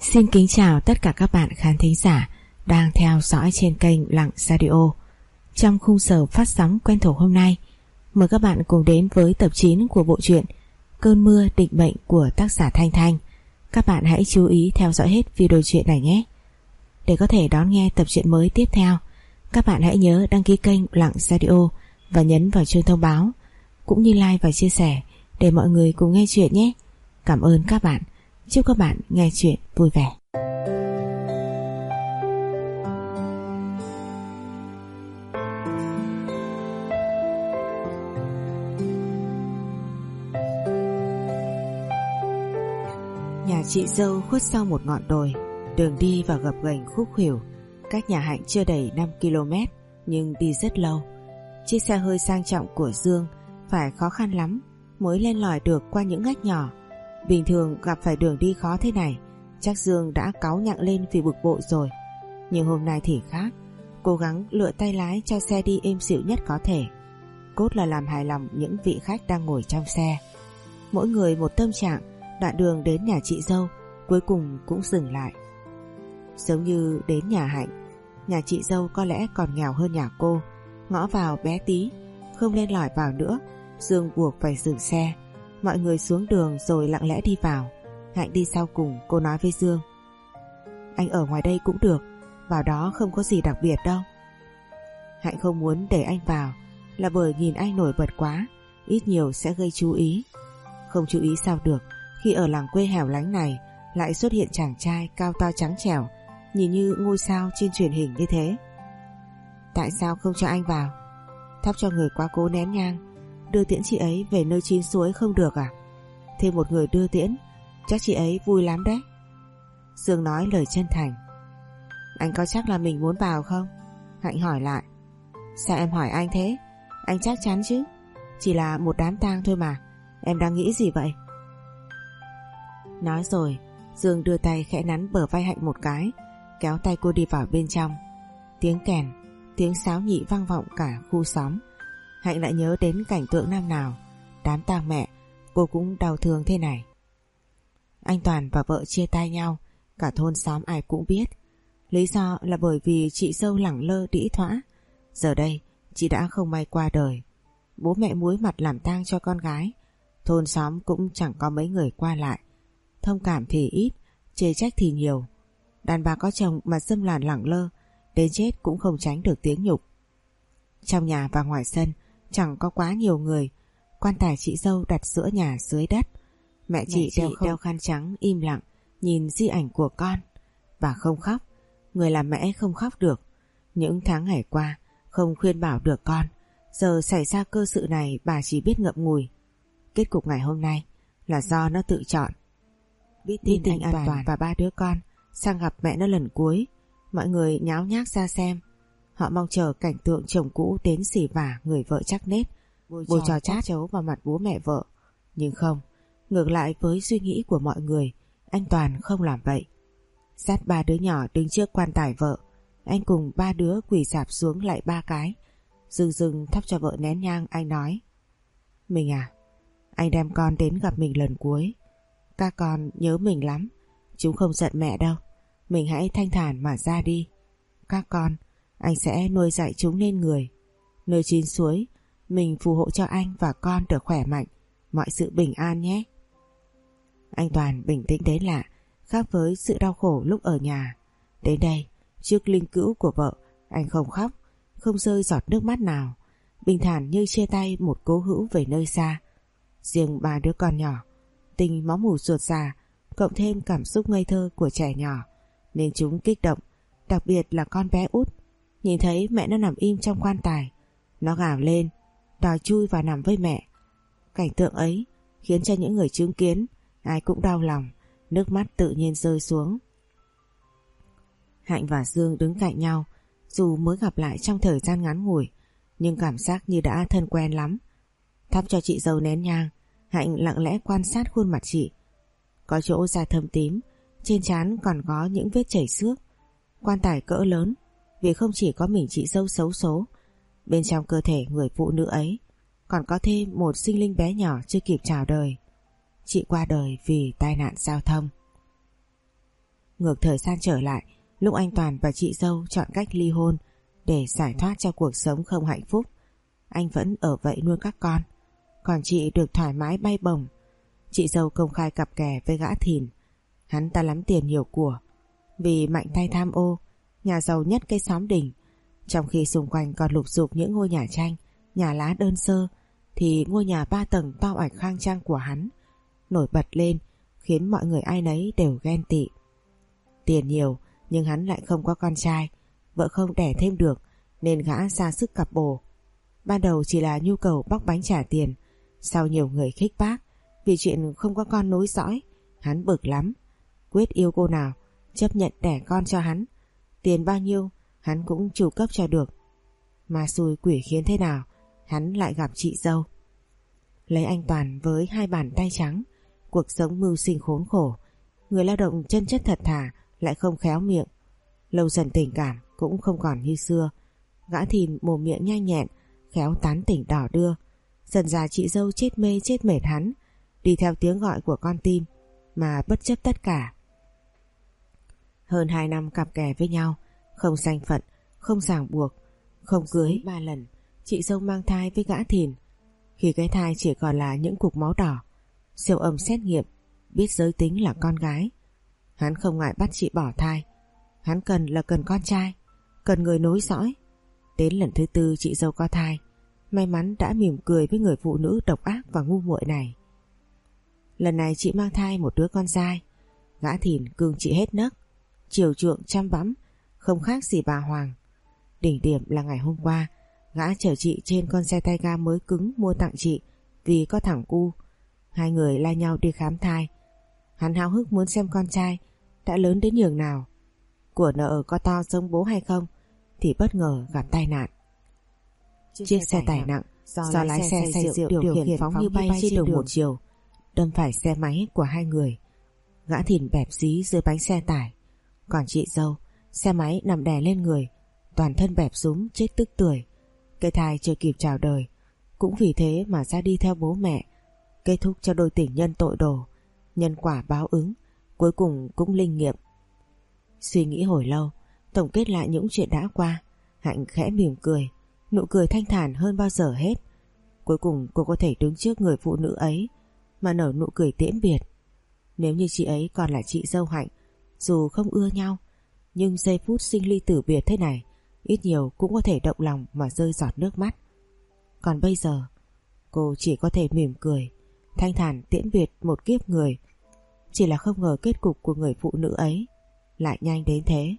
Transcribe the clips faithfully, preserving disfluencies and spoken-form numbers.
Xin kính chào tất cả các bạn khán thính giả đang theo dõi trên kênh Lặng Radio. Trong khung giờ phát sóng quen thuộc hôm nay, mời các bạn cùng đến với tập chín của bộ truyện Cơn mưa định mệnh của tác giả Thanh Thanh. Các bạn hãy chú ý theo dõi hết video truyện này nhé. Để có thể đón nghe tập truyện mới tiếp theo, các bạn hãy nhớ đăng ký kênh Lặng Radio và nhấn vào chuông thông báo, cũng như like và chia sẻ để mọi người cùng nghe chuyện nhé. Cảm ơn các bạn. Chúc các bạn nghe chuyện vui vẻ. Nhà chị dâu khuất sau một ngọn đồi, đường đi vào gập ghềnh khúc khuỷu, cách nhà Hạnh chưa đầy năm ki lô mét nhưng đi rất lâu. Chiếc xe hơi sang trọng của Dương phải khó khăn lắm mới lên lỏi được qua những ngách nhỏ. Bình thường gặp phải đường đi khó thế này, chắc Dương đã cáu nhặng lên vì bực bội rồi. Nhưng hôm nay thì khác, cố gắng lựa tay lái cho xe đi êm dịu nhất có thể. Cốt là làm hài lòng những vị khách đang ngồi trong xe. Mỗi người một tâm trạng, đoạn đường đến nhà chị dâu cuối cùng cũng dừng lại. Giống như đến nhà Hạnh, nhà chị dâu có lẽ còn nghèo hơn nhà cô, ngõ vào bé tí, không lên lỏi vào nữa. Dương buộc phải dừng xe. Mọi người xuống đường rồi lặng lẽ đi vào. Hạnh đi sau cùng. Cô nói với Dương: "Anh ở ngoài đây cũng được, vào đó không có gì đặc biệt đâu." Hạnh không muốn để anh vào là bởi nhìn anh nổi bật quá, ít nhiều sẽ gây chú ý. Không chú ý sao được khi ở làng quê hẻo lánh này lại xuất hiện chàng trai cao to trắng trẻo, nhìn như ngôi sao trên truyền hình như thế. Tại sao không cho anh vào? Thắp cho người quá cố nén nhang, đưa tiễn chị ấy về nơi chín suối không được à? Thêm một người đưa tiễn, chắc chị ấy vui lắm đấy. Dương nói lời chân thành. Anh có chắc là mình muốn vào không? Hạnh hỏi lại. Sao em hỏi anh thế? Anh chắc chắn chứ? Chỉ là một đám tang thôi mà, em đang nghĩ gì vậy? Nói rồi, Dương đưa tay khẽ nắn bờ vai Hạnh một cái, kéo tay cô đi vào bên trong. Tiếng kèn, tiếng sáo nhị vang vọng cả khu xóm. Hạnh lại nhớ đến cảnh tượng năm nào đám tang mẹ cô cũng đau thương thế này. Anh Toàn và vợ chia tay nhau, cả thôn xóm ai cũng biết. Lý do là bởi vì chị dâu lẳng lơ đĩ thõa. Giờ đây chị đã không may qua đời. Bố mẹ muối mặt làm tang cho con gái. Thôn xóm cũng chẳng có mấy người qua lại. Thông cảm thì ít, chê trách thì nhiều. Đàn bà có chồng mà xâm làn lẳng lơ, đến chết cũng không tránh được tiếng nhục. Trong nhà và ngoài sân chẳng có quá nhiều người. Quan tài chị dâu đặt giữa nhà dưới đất. Mẹ, Mẹ chị, chị đeo, đeo khăn trắng im lặng nhìn di ảnh của con và không khóc. Người làm mẹ không khóc được. Những tháng ngày qua không khuyên bảo được con, giờ xảy ra cơ sự này bà chỉ biết ngậm ngùi. Kết cục ngày hôm nay là do nó tự chọn. Biết tin, tin anh Toàn, Toàn và ba đứa con sang gặp mẹ nó lần cuối, mọi người nháo nhác ra xem. Họ mong chờ cảnh tượng chồng cũ đến xỉ vả người vợ chắc nết, bôi, bôi trò chát chấu vào mặt bố mẹ vợ. Nhưng không, ngược lại với suy nghĩ của mọi người, anh Toàn không làm vậy. Dắt ba đứa nhỏ đứng trước quan tài vợ, anh cùng ba đứa quỳ rạp xuống lại ba cái, dừng dừng thắp cho vợ nén nhang. Anh nói: "Mình à, anh đem con đến gặp mình lần cuối. Các con nhớ mình lắm, chúng không giận mẹ đâu. Mình hãy thanh thản mà ra đi. Các con, anh sẽ nuôi dạy chúng nên người. Nơi chín suối, mình phù hộ cho anh và con được khỏe mạnh, mọi sự bình an nhé." Anh Toàn bình tĩnh đến lạ, khác với sự đau khổ lúc ở nhà. Đến đây, trước linh cữu của vợ, anh không khóc, không rơi giọt nước mắt nào, bình thản như chia tay một cố hữu về nơi xa. Riêng ba đứa con nhỏ, tình máu mủ ruột già, cộng thêm cảm xúc ngây thơ của trẻ nhỏ, nên chúng kích động, đặc biệt là con bé út. Nhìn thấy mẹ nó nằm im trong quan tài, nó gào lên, đòi chui vào nằm với mẹ. Cảnh tượng ấy khiến cho những người chứng kiến ai cũng đau lòng, nước mắt tự nhiên rơi xuống. Hạnh và Dương đứng cạnh nhau, dù mới gặp lại trong thời gian ngắn ngủi, nhưng cảm giác như đã thân quen lắm. Thắp cho chị dâu nén nhang, Hạnh lặng lẽ quan sát khuôn mặt chị. Có chỗ da thâm tím, trên trán còn có những vết chảy xước. Quan tài cỡ lớn, vì không chỉ có mình chị dâu xấu số, bên trong cơ thể người phụ nữ ấy còn có thêm một sinh linh bé nhỏ chưa kịp chào đời. Chị qua đời vì tai nạn giao thông. Ngược thời gian trở lại, lúc anh Toàn và chị dâu chọn cách ly hôn để giải thoát cho cuộc sống không hạnh phúc, anh vẫn ở vậy nuôi các con, còn chị được thoải mái bay bổng. Chị dâu công khai cặp kè với gã Thìn. Hắn ta lắm tiền nhiều của, vì mạnh tay tham ô, nhà giàu nhất cái xóm đỉnh. Trong khi xung quanh còn lục dục những ngôi nhà tranh, nhà lá đơn sơ, thì ngôi nhà ba tầng to oạch khang trang của hắn nổi bật lên, khiến mọi người ai nấy đều ghen tị. Tiền nhiều nhưng hắn lại không có con trai, vợ không đẻ thêm được nên gã ra sức cặp bồ. Ban đầu chỉ là nhu cầu bóc bánh trả tiền, sau nhiều người khích bác vì chuyện không có con nối dõi, hắn bực lắm, quyết yêu cô nào chấp nhận đẻ con cho hắn, tiền bao nhiêu hắn cũng chu cấp cho được. Mà xui quỷ khiến thế nào, hắn lại gặp chị dâu. Lấy anh Toàn với hai bàn tay trắng, cuộc sống mưu sinh khốn khổ, người lao động chân chất thật thà lại không khéo miệng. Lâu dần tình cảm cũng không còn như xưa. Gã Thìn mồm miệng nhanh nhẹn, khéo tán tỉnh đỏ đưa. Dần dà chị dâu chết mê chết mệt hắn, đi theo tiếng gọi của con tim mà bất chấp tất cả. Hơn hai năm cặp kè với nhau, không danh phận, không ràng buộc, không cưới ba lần, chị dâu mang thai với gã Thìn. Khi cái thai chỉ còn là những cục máu đỏ, siêu âm xét nghiệm biết giới tính là con gái. Hắn không ngại bắt chị bỏ thai. Hắn cần là cần con trai, cần người nối dõi. Đến lần thứ tư chị dâu có thai, may mắn đã mỉm cười với người phụ nữ độc ác và ngu muội này. Lần này chị mang thai một đứa con trai. Gã Thìn cưng chị hết nấc, chiều chuộng chăm bẵm, không khác gì bà Hoàng. Đỉnh điểm là ngày hôm qua, gã chở chị trên con xe tay ga mới cứng mua tặng chị vì có thằng cu. Hai người la nhau đi khám thai. Hắn háo hức muốn xem con trai đã lớn đến nhường nào, của nợ có to giống bố hay không, thì bất ngờ gặp tai nạn. Chiếc, Chiếc xe tải nặng do, do lái xe say rượu điều khiển phóng như bay trên đường một chiều, đâm phải xe máy của hai người. Gã Thìn bẹp dí dưới bánh xe tải, còn chị dâu xe máy nằm đè lên người, toàn thân bẹp rúm chết tức tưởi. Cái thai chưa kịp chào đời, cũng vì thế mà ra đi theo bố mẹ, kết thúc cho đôi tình nhân tội đồ. Nhân quả báo ứng cuối cùng cũng linh nghiệm. Suy nghĩ hồi lâu, tổng kết lại những chuyện đã qua, Hạnh khẽ mỉm cười, nụ cười thanh thản hơn bao giờ hết. Cuối cùng cô có thể đứng trước người phụ nữ ấy mà nở nụ cười tiễn biệt. Nếu như chị ấy còn là chị dâu Hạnh, dù không ưa nhau, nhưng giây phút sinh ly tử biệt thế này, ít nhiều cũng có thể động lòng mà rơi giọt nước mắt. Còn bây giờ, cô chỉ có thể mỉm cười, thanh thản tiễn biệt một kiếp người. Chỉ là không ngờ kết cục của người phụ nữ ấy lại nhanh đến thế.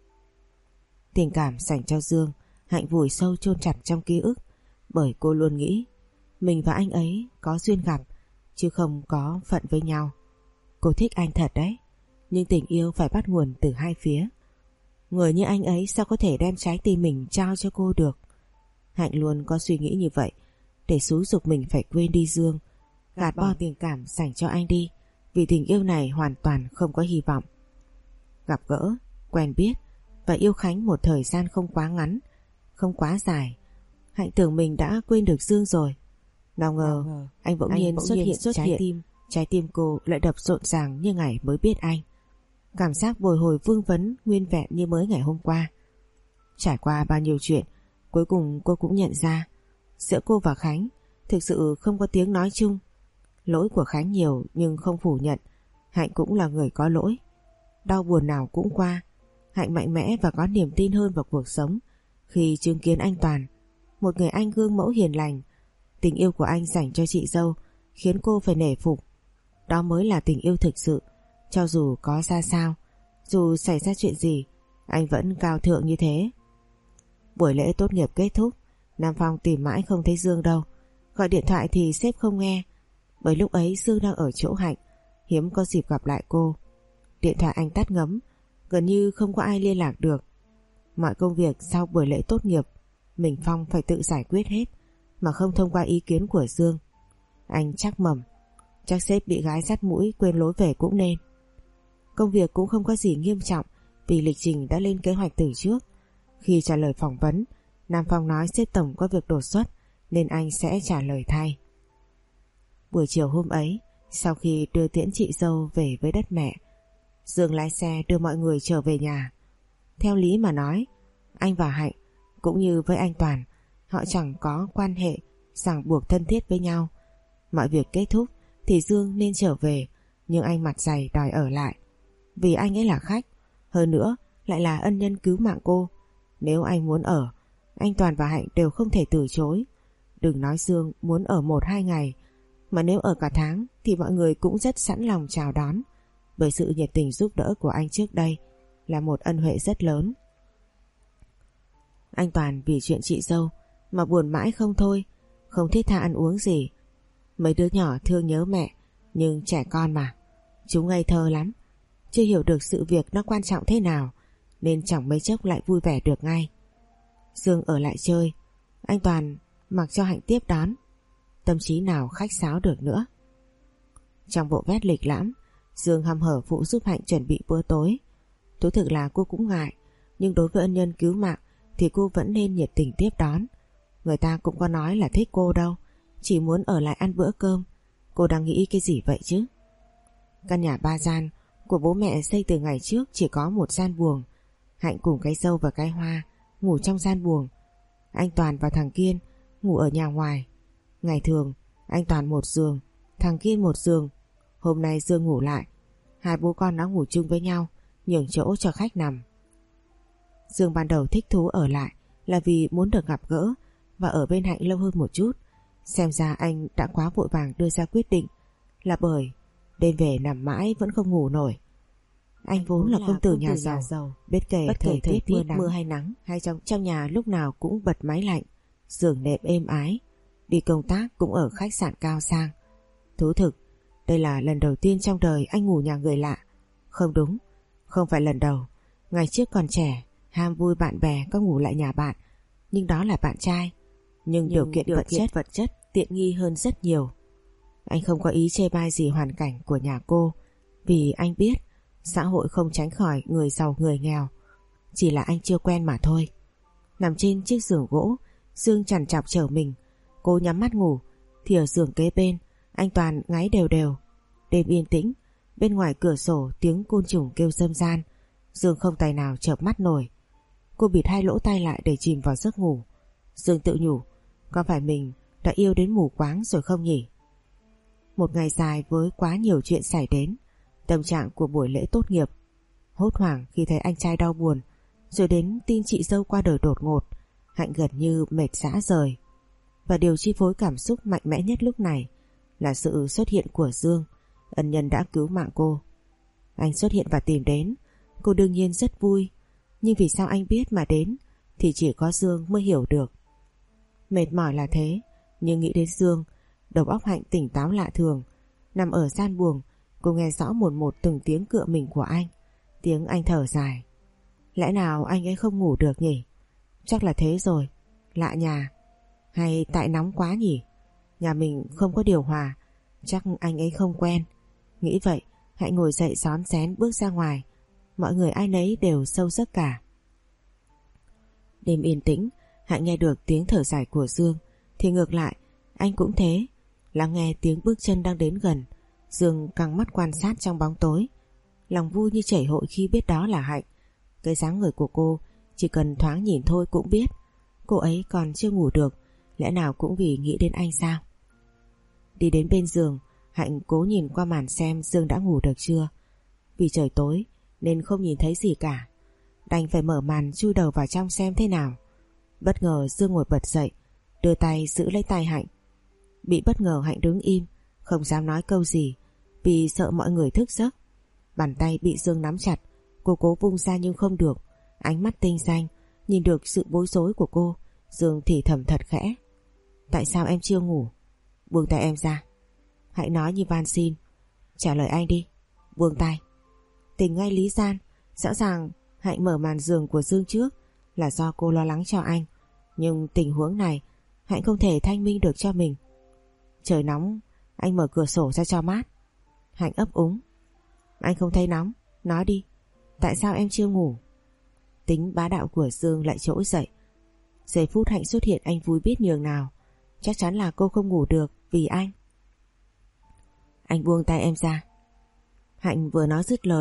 Tình cảm dành cho Dương, Hạnh vùi sâu chôn chặt trong ký ức, bởi cô luôn nghĩ mình và anh ấy có duyên gặp, chứ không có phận với nhau. Cô thích anh thật đấy, nhưng tình yêu phải bắt nguồn từ hai phía. Người như anh ấy sao có thể đem trái tim mình trao cho cô được. Hạnh luôn có suy nghĩ như vậy, để xúi giục mình phải quên đi Dương, gạt bỏ tình cảm dành cho anh đi, vì tình yêu này hoàn toàn không có hy vọng. Gặp gỡ, quen biết và yêu Khánh một thời gian không quá ngắn, không quá dài, Hạnh tưởng mình đã quên được Dương rồi. Nào ngờ, ngờ anh bỗng nhiên xuất hiện xuất trái hiện. tim Trái tim cô lại đập rộn ràng như ngày mới biết anh. Cảm giác bồi hồi vương vấn nguyên vẹn như mới ngày hôm qua. Trải qua bao nhiêu chuyện, cuối cùng cô cũng nhận ra giữa cô và Khánh thực sự không có tiếng nói chung. Lỗi của Khánh nhiều nhưng không phủ nhận Hạnh cũng là người có lỗi. Đau buồn nào cũng qua, Hạnh mạnh mẽ và có niềm tin hơn vào cuộc sống khi chứng kiến anh Toàn, một người anh gương mẫu hiền lành. Tình yêu của anh dành cho chị dâu khiến cô phải nể phục. Đó mới là tình yêu thực sự. Cho dù có ra sao, dù xảy ra chuyện gì, anh vẫn cao thượng như thế. Buổi lễ tốt nghiệp kết thúc, Nam Phong tìm mãi không thấy Dương đâu. Gọi điện thoại thì sếp không nghe, bởi lúc ấy Dương đang ở chỗ Hạnh, hiếm có dịp gặp lại cô. Điện thoại anh tắt ngấm, gần như không có ai liên lạc được. Mọi công việc sau buổi lễ tốt nghiệp mình Phong phải tự giải quyết hết, mà không thông qua ý kiến của Dương. Anh chắc mẩm, chắc sếp bị gái dắt mũi quên lối về cũng nên. Công việc cũng không có gì nghiêm trọng, vì lịch trình đã lên kế hoạch từ trước. Khi trả lời phỏng vấn, Nam Phong nói sếp tổng có việc đột xuất nên anh sẽ trả lời thay. Buổi chiều hôm ấy, sau khi đưa tiễn chị dâu về với đất mẹ, Dương lái xe đưa mọi người trở về nhà. Theo lý mà nói, anh và Hạnh cũng như với anh Toàn, họ chẳng có quan hệ ràng buộc thân thiết với nhau. Mọi việc kết thúc thì Dương nên trở về, nhưng anh mặt dày đòi ở lại. Vì anh ấy là khách, hơn nữa lại là ân nhân cứu mạng cô. Nếu anh muốn ở, anh Toàn và Hạnh đều không thể từ chối. Đừng nói Dương muốn ở một hai ngày, mà nếu ở cả tháng thì mọi người cũng rất sẵn lòng chào đón, bởi sự nhiệt tình giúp đỡ của anh trước đây là một ân huệ rất lớn. Anh Toàn vì chuyện chị dâu mà buồn mãi không thôi, không thiết tha ăn uống gì. Mấy đứa nhỏ thương nhớ mẹ, nhưng trẻ con mà, chúng ngây thơ lắm, chưa hiểu được sự việc nó quan trọng thế nào, nên chẳng mấy chốc lại vui vẻ được ngay. Dương ở lại chơi, anh Toàn mặc cho Hạnh tiếp đón, tâm trí nào khách sáo được nữa. Trong bộ vest lịch lãm, Dương hăm hở phụ giúp Hạnh chuẩn bị bữa tối. Thú thực là cô cũng ngại, nhưng đối với ân nhân cứu mạng thì cô vẫn nên nhiệt tình tiếp đón. Người ta cũng có nói là thích cô đâu, chỉ muốn ở lại ăn bữa cơm. Cô đang nghĩ cái gì vậy chứ? Căn nhà ba gian của bố mẹ xây từ ngày trước chỉ có một gian buồng. Hạnh cùng cái dâu và cái Hoa ngủ trong gian buồng. Anh Toàn và thằng Kiên ngủ ở nhà ngoài. Ngày thường anh Toàn một giường, thằng Kiên một giường. Hôm nay Dương ngủ lại, hai bố con nó ngủ chung với nhau, nhường chỗ cho khách nằm. Dương ban đầu thích thú ở lại là vì muốn được gặp gỡ và ở bên Hạnh lâu hơn một chút. Xem ra anh đã quá vội vàng đưa ra quyết định là bởi đêm về nằm mãi vẫn không ngủ nổi. Anh vốn là công tử nhà giàu, giàu biết kể thời tiết mưa, mưa hay nắng, hay trong trong nhà lúc nào cũng bật máy lạnh, giường nệm êm ái. Đi công tác cũng ở khách sạn cao sang. Thú thực, đây là lần đầu tiên trong đời anh ngủ nhà người lạ. Không đúng, không phải lần đầu. Ngày trước còn trẻ, ham vui bạn bè có ngủ lại nhà bạn, nhưng đó là bạn trai. Nhưng, nhưng điều kiện điều vật kiện chất vật chất tiện nghi hơn rất nhiều. Anh không có ý chê bai gì hoàn cảnh của nhà cô, vì anh biết xã hội không tránh khỏi người giàu người nghèo. Chỉ là anh chưa quen mà thôi. Nằm trên chiếc giường gỗ, Dương chằn chọc trở mình. Cô nhắm mắt ngủ, thì ở giường kế bên anh Toàn ngáy đều đều. Đêm yên tĩnh, bên ngoài cửa sổ tiếng côn trùng kêu râm ran. Dương không tài nào chợp mắt nổi. Cô bịt hai lỗ tai lại để chìm vào giấc ngủ. Dương tự nhủ, có phải mình đã yêu đến mù quáng rồi không nhỉ? Một ngày dài với quá nhiều chuyện xảy đến. Tâm trạng của buổi lễ tốt nghiệp, hốt hoảng khi thấy anh trai đau buồn, rồi đến tin chị dâu qua đời đột ngột. Hạnh gần như mệt rã rời. Và điều chi phối cảm xúc mạnh mẽ nhất lúc này là sự xuất hiện của Dương, ân nhân đã cứu mạng cô. Anh xuất hiện và tìm đến, cô đương nhiên rất vui. Nhưng vì sao anh biết mà đến thì chỉ có Dương mới hiểu được. Mệt mỏi là thế, nhưng nghĩ đến Dương, đầu óc Hạnh tỉnh táo lạ thường. Nằm ở gian buồng, cô nghe rõ một một từng tiếng cựa mình của anh. Tiếng anh thở dài. Lẽ nào anh ấy không ngủ được nhỉ? Chắc là thế rồi. Lạ nhà. Hay tại nóng quá nhỉ? Nhà mình không có điều hòa, chắc anh ấy không quen. Nghĩ vậy, Hạnh ngồi dậy xón xén bước ra ngoài. Mọi người ai nấy đều sâu giấc cả. Đêm yên tĩnh, Hạnh nghe được tiếng thở dài của Dương. Thì ngược lại, anh cũng thế. Lắng nghe tiếng bước chân đang đến gần. Dương căng mắt quan sát trong bóng tối. Lòng vui như chảy hội khi biết đó là Hạnh. Cái dáng người của cô chỉ cần thoáng nhìn thôi cũng biết cô ấy còn chưa ngủ được. Lẽ nào cũng vì nghĩ đến anh sao? Đi đến bên giường, Hạnh cố nhìn qua màn xem Dương đã ngủ được chưa. Vì trời tối nên không nhìn thấy gì cả, đành phải mở màn chui đầu vào trong xem thế nào. Bất ngờ Dương ngồi bật dậy, đưa tay giữ lấy tay Hạnh. Bị bất ngờ Hạnh đứng im, không dám nói câu gì vì sợ mọi người thức giấc. Bàn tay bị Dương nắm chặt, cô cố vung ra nhưng không được. Ánh mắt tinh danh nhìn được sự bối rối của cô. Dương thì thầm thật khẽ. Tại sao em chưa ngủ? Buông tay em ra. Hãy nói như van xin. Trả lời anh đi. Buông tay. Tỉnh ngay lý gian. Rõ ràng Hạnh mở màn giường của Dương trước là do cô lo lắng cho anh. Nhưng tình huống này Hạnh không thể thanh minh được cho mình. Trời nóng, anh mở cửa sổ ra cho mát. Hạnh ấp úng. Anh không thấy nóng, nói đi. Tại sao em chưa ngủ? Tính bá đạo của Dương lại trỗi dậy. Giây phút Hạnh xuất hiện anh vui biết nhường nào. Chắc chắn là cô không ngủ được vì anh. Anh buông tay em ra. Hạnh vừa nói dứt lời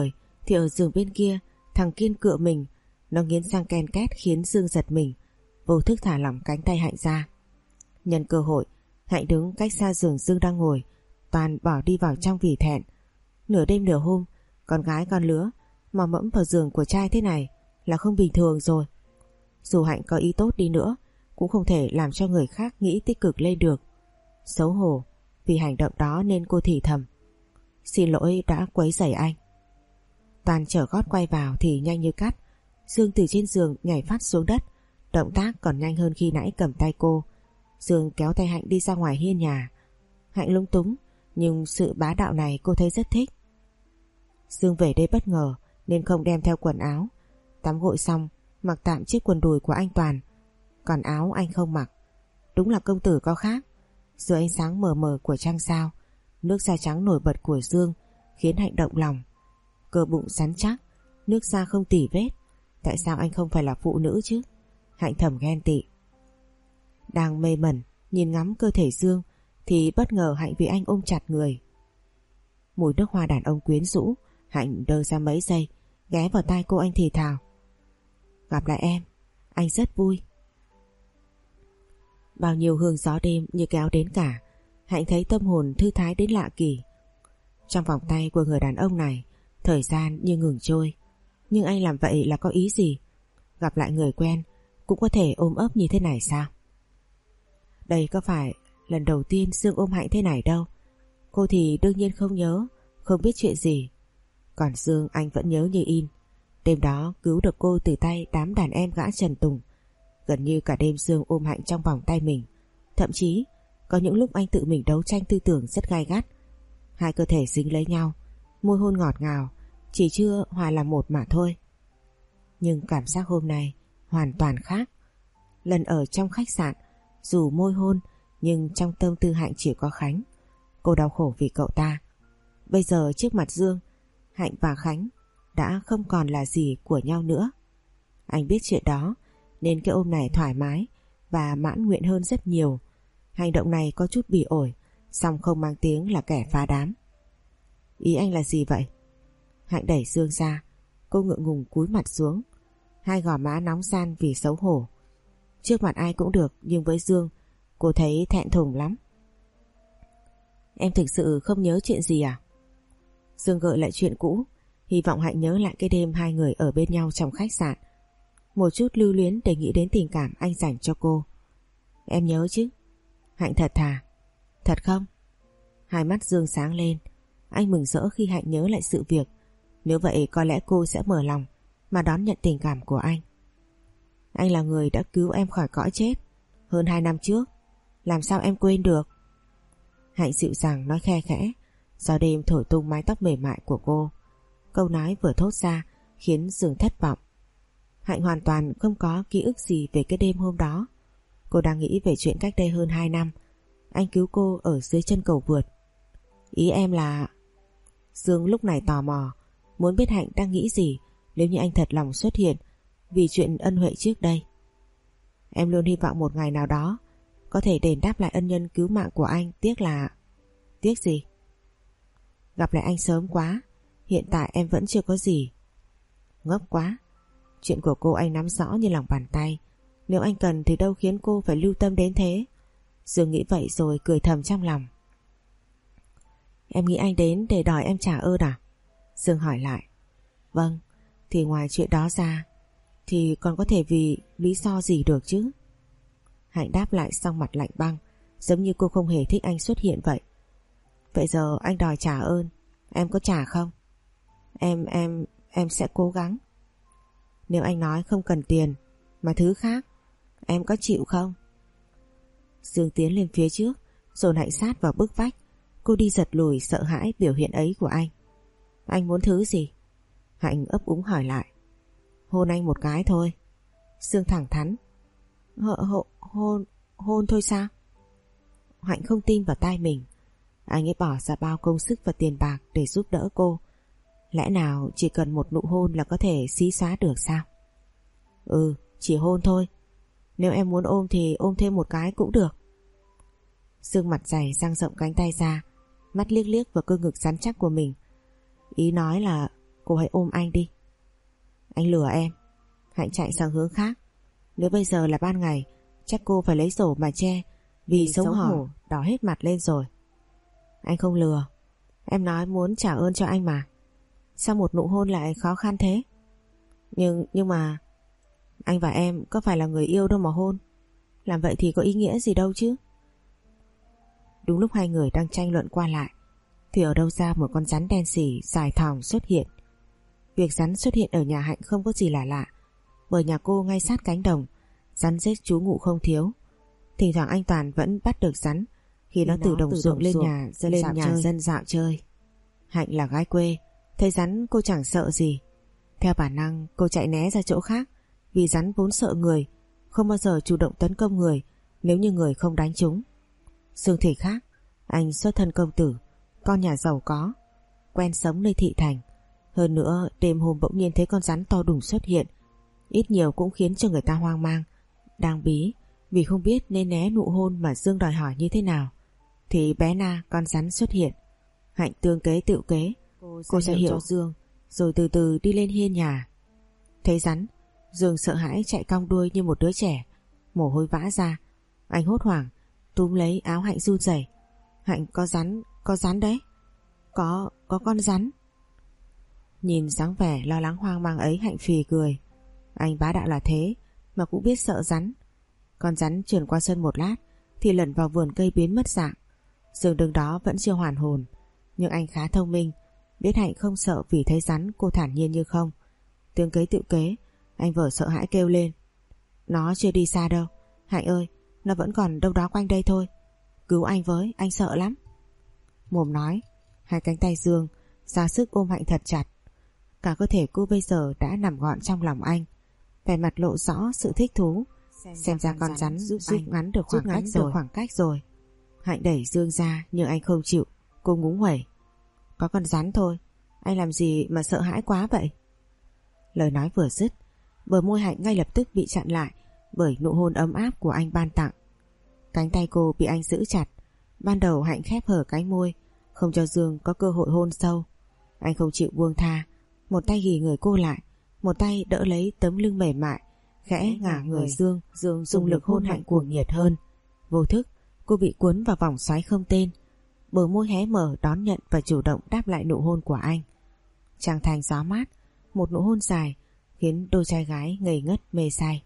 thì ở giường bên kia thằng Kiên cựa mình. Nó nghiến răng ken két khiến Dương giật mình, vô thức thả lỏng cánh tay Hạnh ra. Nhân cơ hội, Hạnh đứng cách xa giường Dương đang ngồi, toàn bỏ đi vào trong vì thẹn. Nửa đêm nửa hôm, con gái con lứa mà mẫm vào giường của trai thế này là không bình thường rồi. Dù Hạnh có ý tốt đi nữa cũng không thể làm cho người khác nghĩ tích cực lên được. Xấu hổ vì hành động đó nên cô thì thầm: "Xin lỗi đã quấy rầy anh." Toàn trở gót quay vào thì nhanh như cắt, Dương từ trên giường nhảy phát xuống đất, động tác còn nhanh hơn khi nãy cầm tay cô. Dương kéo tay Hạnh đi ra ngoài hiên nhà. Hạnh lúng túng, nhưng sự bá đạo này cô thấy rất thích. Dương về đây bất ngờ nên không đem theo quần áo. Tắm gội xong mặc tạm chiếc quần đùi của anh Toàn, còn áo anh không mặc. Đúng là công tử có khác. Dưới ánh sáng mờ mờ của trăng sao, nước da trắng nổi bật của Dương khiến Hạnh động lòng. Cơ bụng rắn chắc, nước da không tỉ vết. Tại sao anh không phải là phụ nữ chứ? Hạnh thầm ghen tị. Đang mê mẩn nhìn ngắm cơ thể Dương thì bất ngờ Hạnh bị anh ôm chặt người. Mùi nước hoa đàn ông quyến rũ. Hạnh đơ ra mấy giây, ghé vào tai cô anh thì thào: "Gặp lại em, anh rất vui." Bao nhiêu hương gió đêm như kéo đến cả. Hạnh thấy tâm hồn thư thái đến lạ kỳ. Trong vòng tay của người đàn ông này, thời gian như ngừng trôi. Nhưng anh làm vậy là có ý gì? Gặp lại người quen cũng có thể ôm ấp như thế này sao? Đây có phải lần đầu tiên Dương ôm Hạnh thế này đâu. Cô thì đương nhiên không nhớ, không biết chuyện gì. Còn Dương anh vẫn nhớ như in. Đêm đó cứu được cô từ tay đám đàn em gã Trần Tùng. Gần như cả đêm Dương ôm Hạnh trong vòng tay mình. Thậm chí có những lúc anh tự mình đấu tranh tư tưởng rất gay gắt. Hai cơ thể dính lấy nhau, môi hôn ngọt ngào, chỉ chưa hòa làm một mà thôi. Nhưng cảm giác hôm nay hoàn toàn khác. Lần ở trong khách sạn, dù môi hôn nhưng trong tâm tư Hạnh chỉ có Khánh. Cô đau khổ vì cậu ta. Bây giờ trước mặt Dương, Hạnh và Khánh đã không còn là gì của nhau nữa. Anh biết chuyện đó nên cái ôm này thoải mái và mãn nguyện hơn rất nhiều. Hành động này có chút bị ổi, song không mang tiếng là kẻ phá đám. Ý anh là gì vậy? Hạnh đẩy Dương ra. Cô ngượng ngùng cúi mặt xuống, hai gò má nóng ran vì xấu hổ. Trước mặt ai cũng được, nhưng với Dương cô thấy thẹn thùng lắm. Em thực sự không nhớ chuyện gì à? Dương gợi lại chuyện cũ, hy vọng Hạnh nhớ lại cái đêm hai người ở bên nhau trong khách sạn. Một chút lưu luyến để nghĩ đến tình cảm anh dành cho cô. Em nhớ chứ? Hạnh thật thà. Thật không? Hai mắt Dương sáng lên. Anh mừng rỡ khi Hạnh nhớ lại sự việc. Nếu vậy có lẽ cô sẽ mở lòng mà đón nhận tình cảm của anh. Anh là người đã cứu em khỏi cõi chết hơn hai năm trước. Làm sao em quên được? Hạnh dịu dàng nói khe khẽ. Gió đêm thổi tung mái tóc mềm mại của cô. Câu nói vừa thốt ra khiến Dương thất vọng. Hạnh hoàn toàn không có ký ức gì về cái đêm hôm đó. Cô đang nghĩ về chuyện cách đây hơn hai năm anh cứu cô ở dưới chân cầu vượt. Ý em là... Dương lúc này tò mò, muốn biết Hạnh đang nghĩ gì nếu như anh thật lòng xuất hiện vì chuyện ân huệ trước đây. Em luôn hy vọng một ngày nào đó có thể đền đáp lại ân nhân cứu mạng của anh. Tiếc là... Tiếc gì? Gặp lại anh sớm quá. Hiện tại em vẫn chưa có gì. Ngốc quá. Chuyện của cô anh nắm rõ như lòng bàn tay. Nếu anh cần thì đâu khiến cô phải lưu tâm đến thế. Dương nghĩ vậy rồi cười thầm trong lòng. Em nghĩ anh đến để đòi em trả ơn à? Dương hỏi lại. Vâng, thì ngoài chuyện đó ra thì còn có thể vì lý do gì được chứ? Hạnh đáp lại xong mặt lạnh băng, giống như cô không hề thích anh xuất hiện vậy. Vậy giờ anh đòi trả ơn, em có trả không? Em, em, em sẽ cố gắng. Nếu anh nói không cần tiền mà thứ khác, em có chịu không? Dương tiến lên phía trước, rồi Hạnh sát vào bức vách. Cô đi giật lùi sợ hãi biểu hiện ấy của anh. Anh muốn thứ gì? Hạnh ấp úng hỏi lại. Hôn anh một cái thôi. Dương thẳng thắn. H h hôn, hôn thôi sao? Hạnh không tin vào tai mình. Anh ấy bỏ ra bao công sức và tiền bạc để giúp đỡ cô. Lẽ nào chỉ cần một nụ hôn là có thể xí xóa được sao? Ừ, chỉ hôn thôi. Nếu em muốn ôm thì ôm thêm một cái cũng được. Dương mặt dày dang rộng cánh tay ra, mắt liếc liếc vào cơ ngực rắn chắc của mình. Ý nói là cô hãy ôm anh đi. Anh lừa em. Hạnh chạy sang hướng khác. Nếu bây giờ là ban ngày, chắc cô phải lấy rổ mà che, vì xấu hổ đỏ hết mặt lên rồi. Anh không lừa. Em nói muốn trả ơn cho anh mà. Sao một nụ hôn lại khó khăn thế? Nhưng nhưng mà anh và em có phải là người yêu đâu mà hôn. Làm vậy thì có ý nghĩa gì đâu chứ. Đúng lúc hai người đang tranh luận qua lại thì ở đâu ra một con rắn đen sì dài thòng xuất hiện. Việc rắn xuất hiện ở nhà Hạnh không có gì là lạ, bởi nhà cô ngay sát cánh đồng, rắn rết trú ngụ không thiếu. Thỉnh thoảng anh Toàn vẫn bắt được rắn khi nó, nó từ đồng ruộng lên nhà dân lên dạo nhà chơi. dân dạo chơi. Hạnh là gái quê, thấy rắn cô chẳng sợ gì. Theo bản năng cô chạy né ra chỗ khác, vì rắn vốn sợ người, không bao giờ chủ động tấn công người nếu như người không đánh chúng. Dương thì khác, anh xuất thân công tử, con nhà giàu có, quen sống nơi thị thành. Hơn nữa đêm hôm bỗng nhiên thấy con rắn to đùng xuất hiện, ít nhiều cũng khiến cho người ta hoang mang, đang bí vì không biết nên né nụ hôn mà Dương đòi hỏi như thế nào. Thì bé Na con rắn xuất hiện. Hạnh tương kế tựu kế, cô, cô sẽ hiểu cho Dương, rồi từ từ đi lên hiên nhà. Thấy rắn, Dương sợ hãi chạy cong đuôi như một đứa trẻ, mồ hôi vã ra. Anh hốt hoảng túm lấy áo Hạnh run rẩy. Hạnh, có rắn, có rắn đấy. Có, có con rắn. Nhìn dáng vẻ lo lắng hoang mang ấy, Hạnh phì cười. Anh bá đạo là thế mà cũng biết sợ rắn. Con rắn trườn qua sân một lát thì lẩn vào vườn cây biến mất dạng. Dương đứng đó vẫn chưa hoàn hồn, nhưng anh khá thông minh, biết Hạnh không sợ vì thấy rắn, cô thản nhiên như không. Tương kế tự kế, anh vờ sợ hãi kêu lên. Nó chưa đi xa đâu. Hạnh ơi, nó vẫn còn đâu đó quanh đây thôi. Cứu anh với, anh sợ lắm. Mồm nói, hai cánh tay Dương ra sức ôm Hạnh thật chặt. Cả cơ thể cô bây giờ đã nằm gọn trong lòng anh, vẻ mặt lộ rõ sự thích thú. Xem, Xem ra con rắn giúp, giúp ngắn được khoảng, cách, rồi. khoảng cách rồi. Hạnh đẩy Dương ra nhưng anh không chịu. Cô ngúng nguẩy. Có con rắn thôi, anh làm gì mà sợ hãi quá vậy? Lời nói vừa dứt, bờ môi Hạnh ngay lập tức bị chặn lại bởi nụ hôn ấm áp của anh ban tặng. Cánh tay cô bị anh giữ chặt. Ban đầu Hạnh khép hở cánh môi, không cho Dương có cơ hội hôn sâu. Anh không chịu buông tha, một tay ghì người cô lại, một tay đỡ lấy tấm lưng mềm mại, khẽ ngả người Dương. Dương dùng lực hôn Hạnh cuồng nhiệt hơn. Vô thức cô bị cuốn vào vòng xoáy không tên, bờ môi hé mở đón nhận và chủ động đáp lại nụ hôn của anh. Trăng thanh gió mát, một nụ hôn dài khiến đôi trai gái ngây ngất mê say.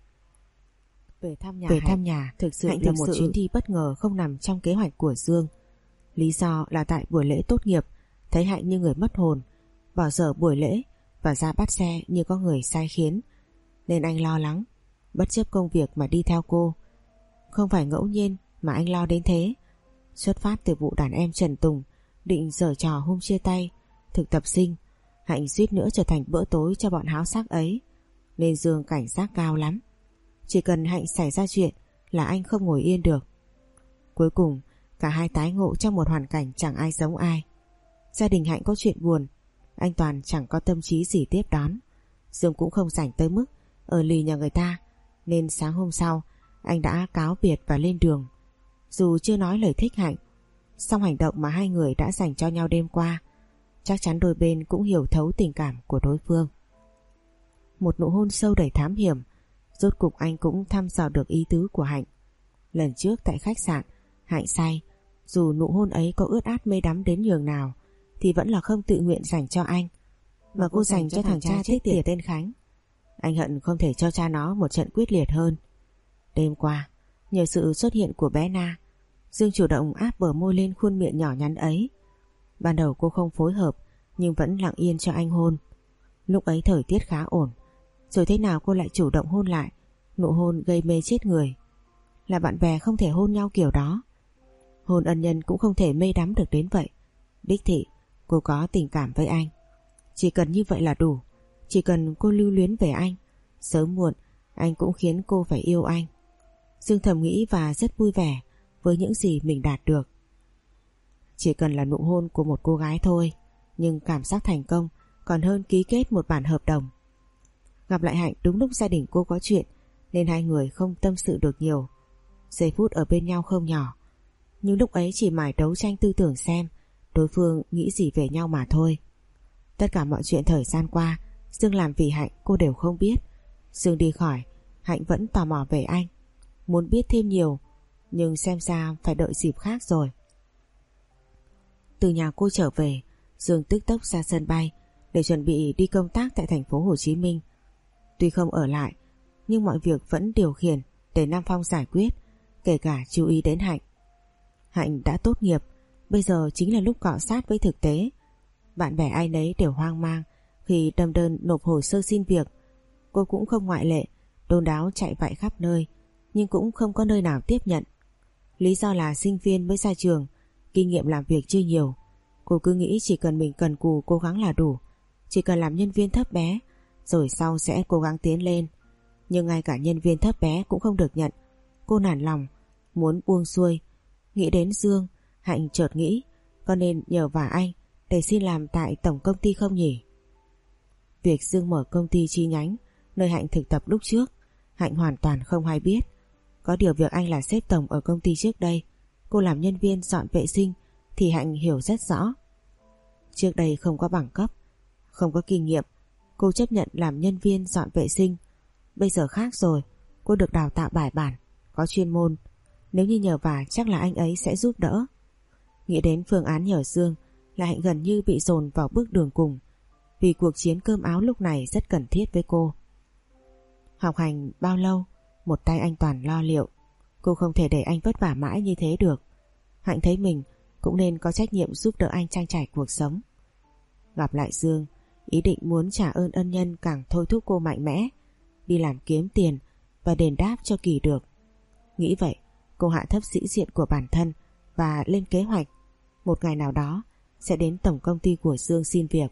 Về thăm nhà, Về thăm nhà thực sự Hạnh là một sự... chuyến đi bất ngờ không nằm trong kế hoạch của Dương. Lý do là tại buổi lễ tốt nghiệp, thấy Hạnh như người mất hồn, bỏ dở buổi lễ và ra bắt xe như có người sai khiến, nên anh lo lắng, bất chấp công việc mà đi theo cô. Không phải ngẫu nhiên mà anh lo đến thế. Xuất phát từ vụ đàn em Trần Tùng định giở trò hôm chia tay thực tập sinh, Hạnh suýt nữa trở thành bữa tối cho bọn háo sắc ấy, nên Dương cảnh giác cao lắm. Chỉ cần Hạnh xảy ra chuyện là anh không ngồi yên được. Cuối cùng cả hai tái ngộ trong một hoàn cảnh chẳng ai giống ai. Gia đình Hạnh có chuyện buồn, anh Toàn chẳng có tâm trí gì tiếp đón. Dương cũng không rảnh tới mức ở lì nhà người ta, nên sáng hôm sau anh đã cáo biệt và lên đường. Dù chưa nói lời thích Hạnh, song hành động mà hai người đã dành cho nhau đêm qua chắc chắn đôi bên cũng hiểu thấu tình cảm của đối phương. Một nụ hôn sâu đầy thám hiểm, rốt cục anh cũng thăm dò được ý tứ của Hạnh. Lần trước tại khách sạn, Hạnh say, dù nụ hôn ấy có ướt át mê đắm đến nhường nào thì vẫn là không tự nguyện dành cho anh, mà cô dành cho thằng cha chết tiệt tên Khánh. Anh hận không thể cho cha nó một trận quyết liệt hơn. Đêm qua, nhờ sự xuất hiện của bé Na, Dương chủ động áp bờ môi lên khuôn miệng nhỏ nhắn ấy. Ban đầu cô không phối hợp nhưng vẫn lặng yên cho anh hôn. Lúc ấy thời tiết khá ổn, rồi thế nào cô lại chủ động hôn lại. Nụ hôn gây mê chết người. Là bạn bè không thể hôn nhau kiểu đó, hôn ân nhân cũng không thể mê đắm được đến vậy. Đích thị cô có tình cảm với anh, chỉ cần như vậy là đủ. Chỉ cần cô lưu luyến về anh, sớm muộn anh cũng khiến cô phải yêu anh. Dương thầm nghĩ và rất vui vẻ với những gì mình đạt được. Chỉ cần là nụ hôn của một cô gái thôi, nhưng cảm giác thành công còn hơn ký kết một bản hợp đồng. Gặp lại Hạnh đúng lúc gia đình cô có chuyện, nên hai người không tâm sự được nhiều. Giây phút ở bên nhau không nhỏ, nhưng lúc ấy chỉ mải đấu tranh tư tưởng xem đối phương nghĩ gì về nhau mà thôi. Tất cả mọi chuyện thời gian qua Dương làm vì Hạnh cô đều không biết. Dương đi khỏi, Hạnh vẫn tò mò về anh, muốn biết thêm nhiều, nhưng xem ra phải đợi dịp khác rồi. Từ nhà cô trở về, Dương tức tốc ra sân bay để chuẩn bị đi công tác tại thành phố Hồ Chí Minh. Tuy không ở lại, nhưng mọi việc vẫn điều khiển để Nam Phong giải quyết, kể cả chú ý đến Hạnh. Hạnh đã tốt nghiệp, bây giờ chính là lúc cọ sát với thực tế. Bạn bè ai nấy đều hoang mang khi đâm đơn nộp hồ sơ xin việc. Cô cũng không ngoại lệ, đôn đáo chạy vạy khắp nơi, nhưng cũng không có nơi nào tiếp nhận. Lý do là sinh viên mới ra trường, kinh nghiệm làm việc chưa nhiều. Cô cứ nghĩ chỉ cần mình cần cù cố gắng là đủ, chỉ cần làm nhân viên thấp bé, rồi sau sẽ cố gắng tiến lên. Nhưng ngay cả nhân viên thấp bé cũng không được nhận. Cô nản lòng, muốn buông xuôi. Nghĩ đến Dương, Hạnh chợt nghĩ có nên nhờ vả anh để xin làm tại tổng công ty không nhỉ? Việc Dương mở công ty chi nhánh nơi Hạnh thực tập lúc trước, Hạnh hoàn toàn không hay biết. Có điều việc anh là sếp tổng ở công ty trước đây, cô làm nhân viên dọn vệ sinh thì Hạnh hiểu rất rõ. Trước đây không có bằng cấp, không có kinh nghiệm, cô chấp nhận làm nhân viên dọn vệ sinh. Bây giờ khác rồi, cô được đào tạo bài bản, có chuyên môn. Nếu như nhờ vả chắc là anh ấy sẽ giúp đỡ. Nghĩ đến phương án nhờ Dương là Hạnh gần như bị dồn vào bước đường cùng, vì cuộc chiến cơm áo lúc này rất cần thiết với cô. Học hành bao lâu, một tay anh toàn lo liệu. Cô không thể để anh vất vả mãi như thế được. Hạnh thấy mình cũng nên có trách nhiệm giúp đỡ anh trang trải cuộc sống. Gặp lại Dương, ý định muốn trả ơn ân nhân càng thôi thúc cô mạnh mẽ đi làm kiếm tiền và đền đáp cho Kỳ được. Nghĩ vậy, cô hạ thấp sĩ diện của bản thân và lên kế hoạch một ngày nào đó sẽ đến tổng công ty của Dương xin việc.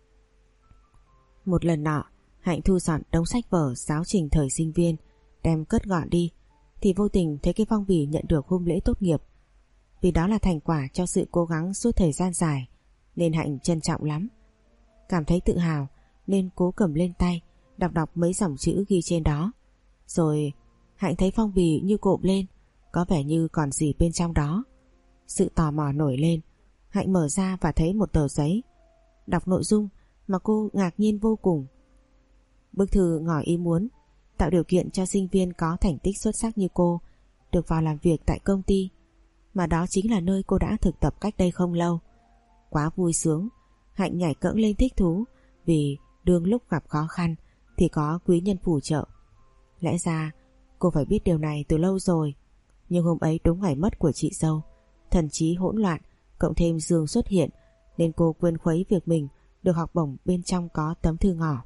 Một lần nọ, Hạnh thu dọn đống sách vở giáo trình thời sinh viên đem cất gọn đi, thì vô tình thấy cái phong bì nhận được hôm lễ tốt nghiệp. Vì đó là thành quả cho sự cố gắng suốt thời gian dài nên Hạnh trân trọng lắm. Cảm thấy tự hào nên cố cầm lên tay đọc đọc mấy dòng chữ ghi trên đó. Rồi Hạnh thấy phong bì như cộm lên, có vẻ như còn gì bên trong đó. Sự tò mò nổi lên, Hạnh mở ra và thấy một tờ giấy. Đọc nội dung mà cô ngạc nhiên vô cùng. Bức thư ngỏ ý muốn tạo điều kiện cho sinh viên có thành tích xuất sắc như cô được vào làm việc tại công ty, mà đó chính là nơi cô đã thực tập cách đây không lâu. Quá vui sướng, Hạnh nhảy cẫng lên thích thú, vì đương lúc gặp khó khăn thì có quý nhân phù trợ. Lẽ ra cô phải biết điều này từ lâu rồi, nhưng hôm ấy đúng ngày mất của chị dâu, thần trí hỗn loạn, cộng thêm Dương xuất hiện nên cô quên khuấy việc mình được học bổng bên trong có tấm thư ngỏ.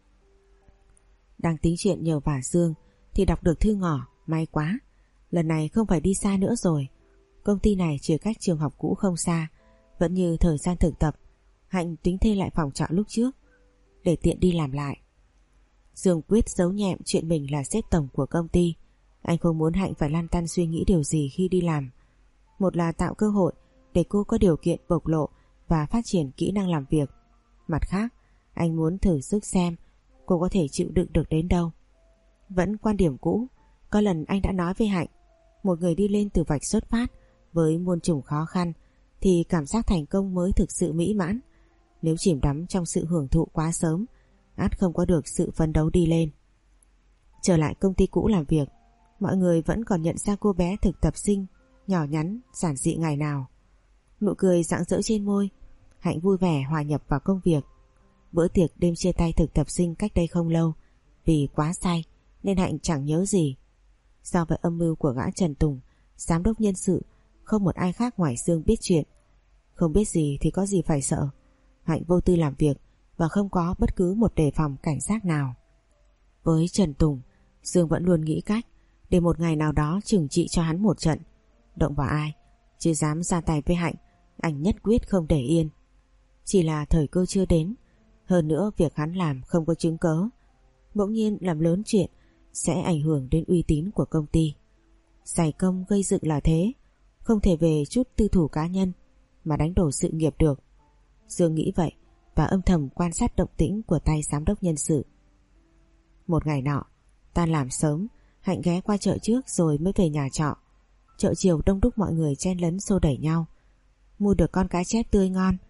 Đang tính chuyện nhờ vả Dương thì đọc được thư ngỏ, may quá, lần này không phải đi xa nữa rồi. Công ty này chỉ cách trường học cũ không xa, vẫn như thời gian thực tập. Hạnh tính thuê lại phòng trọ lúc trước để tiện đi làm lại. Dương quyết giấu nhẹm chuyện mình là sếp tổng của công ty. Anh không muốn Hạnh phải lăn tăn suy nghĩ điều gì khi đi làm. Một là tạo cơ hội để cô có điều kiện bộc lộ và phát triển kỹ năng làm việc. Mặt khác, anh muốn thử sức xem cô có thể chịu đựng được đến đâu. Vẫn quan điểm cũ, có lần anh đã nói với Hạnh, một người đi lên từ vạch xuất phát với muôn trùng khó khăn thì cảm giác thành công mới thực sự mỹ mãn. Nếu chìm đắm trong sự hưởng thụ quá sớm, ắt không có được sự phấn đấu đi lên. Trở lại công ty cũ làm việc, mọi người vẫn còn nhận ra cô bé thực tập sinh nhỏ nhắn, giản dị ngày nào. Nụ cười rạng rỡ trên môi, Hạnh vui vẻ hòa nhập vào công việc. Bữa tiệc đêm chia tay thực tập sinh cách đây không lâu, vì quá say nên Hạnh chẳng nhớ gì. Do vậy âm mưu của gã Trần Tùng, giám đốc nhân sự, không một ai khác ngoài Dương biết chuyện. Không biết gì thì có gì phải sợ. Hạnh vô tư làm việc và không có bất cứ một đề phòng cảnh giác nào. Với Trần Tùng, Dương vẫn luôn nghĩ cách để một ngày nào đó trừng trị cho hắn một trận. Động vào ai, chứ dám ra tay với Hạnh, anh nhất quyết không để yên. Chỉ là thời cơ chưa đến. Hơn nữa việc hắn làm không có chứng cớ, bỗng nhiên làm lớn chuyện sẽ ảnh hưởng đến uy tín của công ty. Dày công gây dựng là thế, không thể về chút tư thủ cá nhân mà đánh đổ sự nghiệp được. Dương nghĩ vậy và âm thầm quan sát động tĩnh của tay giám đốc nhân sự. Một ngày nọ, tan làm sớm, Hạnh ghé qua chợ trước rồi mới về nhà trọ. Chợ chiều đông đúc mọi người chen lấn xô đẩy nhau. Mua được con cá chép tươi ngon,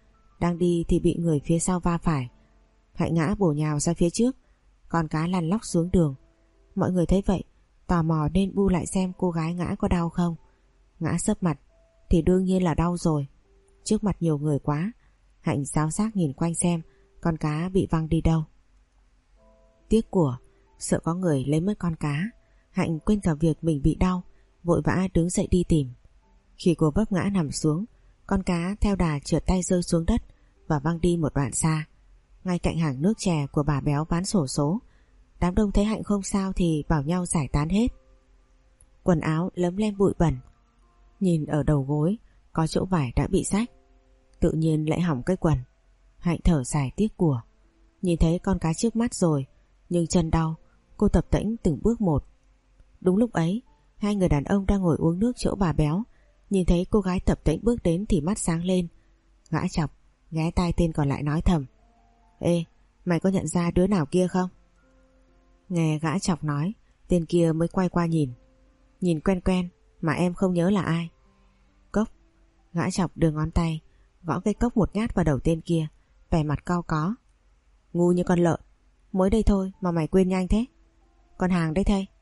Đang đi thì bị người phía sau va phải. Hạnh ngã bổ nhào ra phía trước, con cá lăn lóc xuống đường. Mọi người thấy vậy tò mò nên bu lại xem cô gái ngã có đau không. Ngã sấp mặt thì đương nhiên là đau rồi. Trước mặt nhiều người quá, Hạnh giáo giác nhìn quanh xem con cá bị văng đi đâu. Tiếc của, sợ có người lấy mất con cá, Hạnh quên cả việc mình bị đau, vội vã đứng dậy đi tìm. Khi cô vấp ngã nằm xuống, con cá theo đà trượt tay rơi xuống đất và văng đi một đoạn xa, ngay cạnh hàng nước chè của bà béo ván xổ số. Đám đông thấy Hạnh không sao thì bảo nhau giải tán hết. Quần áo lấm lem bụi bẩn, nhìn ở đầu gối có chỗ vải đã bị rách, tự nhiên lại hỏng cái quần. Hạnh thở dài tiếc của. Nhìn thấy con cá trước mắt rồi, nhưng chân đau, cô tập tễnh từng bước một. Đúng lúc ấy, hai người đàn ông đang ngồi uống nước chỗ bà béo, nhìn thấy cô gái tập tễnh bước đến thì mắt sáng lên. Gã Chọc ghé tai tên còn lại nói thầm: Ê, mày có nhận ra đứa nào kia không? Nghe gã Chọc nói, tên kia mới quay qua nhìn. Nhìn quen quen mà em không nhớ là ai. Cốc. Gã Chọc đưa ngón tay gõ cây cốc một nhát vào đầu tên kia, vẻ mặt cau có. Ngu như con lợn, mới đây thôi mà mày quên nhanh thế. Con Hàng đấy thầy.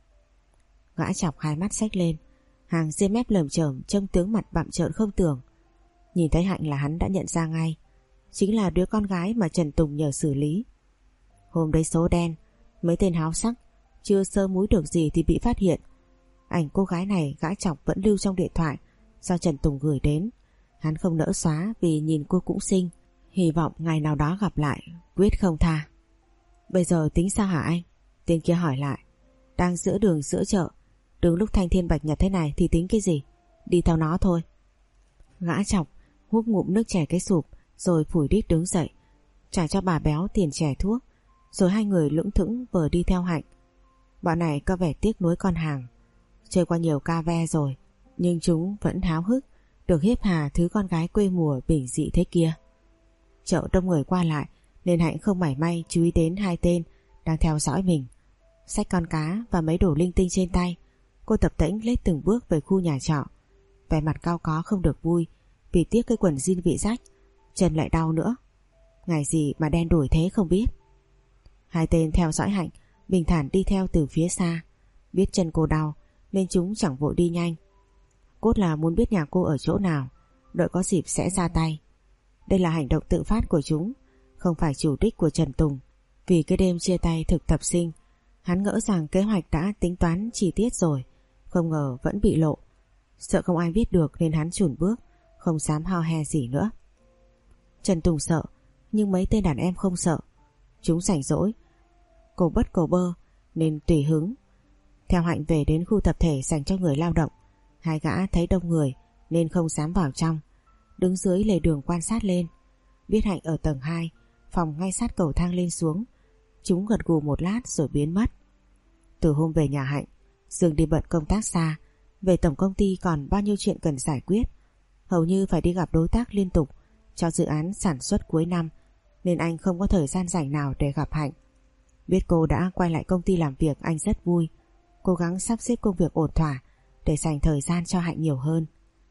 Gã Chọc hai mắt xếch lên. Hàng ria mép lởm chởm, trông tướng mặt bặm trợn không tưởng. Nhìn thấy Hạnh là hắn đã nhận ra ngay, chính là đứa con gái mà Trần Tùng nhờ xử lý. Hôm đấy số đen, mấy tên háo sắc chưa sơ múi được gì thì bị phát hiện. Ảnh cô gái này gã Chọc vẫn lưu trong điện thoại do Trần Tùng gửi đến. Hắn không nỡ xóa vì nhìn cô cũng xinh, hy vọng ngày nào đó gặp lại, quyết không tha. Bây giờ tính sao hả anh? Tên kia hỏi lại. Đang giữa đường giữa chợ, đứng lúc thanh thiên bạch nhật thế này thì tính cái gì? Đi theo nó thôi. Gã Chọc húp ngụm nước chè cái sụp rồi phủi đít đứng dậy, trả cho bà béo tiền chè thuốc, rồi hai người lững thững vừa đi theo Hạnh. Bọn này có vẻ tiếc nuối con Hàng. Chơi qua nhiều ca ve rồi, nhưng chúng vẫn háo hức được hiếp hà thứ con gái quê mùa bình dị thế kia. Chợ đông người qua lại nên Hạnh không mảy may chú ý đến hai tên đang theo dõi mình. Xách con cá và mấy đồ linh tinh trên tay, cô tập tễnh lết từng bước về khu nhà trọ. Vẻ mặt cau có không được vui vì tiếc cái quần jean bị rách, chân lại đau nữa. Ngày gì mà đen đủi thế không biết. Hai tên theo dõi Hạnh bình thản đi theo từ phía xa. Biết chân cô đau nên chúng chẳng vội đi nhanh, cốt là muốn biết nhà cô ở chỗ nào, đợi có dịp sẽ ra tay. Đây là hành động tự phát của chúng, không phải chủ đích của Trần Tùng. Vì cái đêm chia tay thực tập sinh, hắn ngỡ rằng kế hoạch đã tính toán chi tiết rồi, không ngờ vẫn bị lộ. Sợ không ai biết được nên hắn chùn bước, không dám hao he gì nữa. Trần Tùng sợ, nhưng mấy tên đàn em không sợ. Chúng rảnh rỗi, cổ bất cổ bơ nên tùy hứng. Theo Hạnh về đến khu tập thể dành cho người lao động, hai gã thấy đông người nên không dám vào trong, đứng dưới lề đường quan sát lên. Biết Hạnh ở tầng hai, phòng ngay sát cầu thang lên xuống, chúng gật gù một lát rồi biến mất. Từ hôm về nhà Hạnh, Dương đi bận công tác xa, về tổng công ty còn bao nhiêu chuyện cần giải quyết, hầu như phải đi gặp đối tác liên tục cho dự án sản xuất cuối năm, nên anh không có thời gian rảnh nào để gặp Hạnh. Biết cô đã quay lại công ty làm việc, anh rất vui, cố gắng sắp xếp công việc ổn thỏa để dành thời gian cho Hạnh nhiều hơn.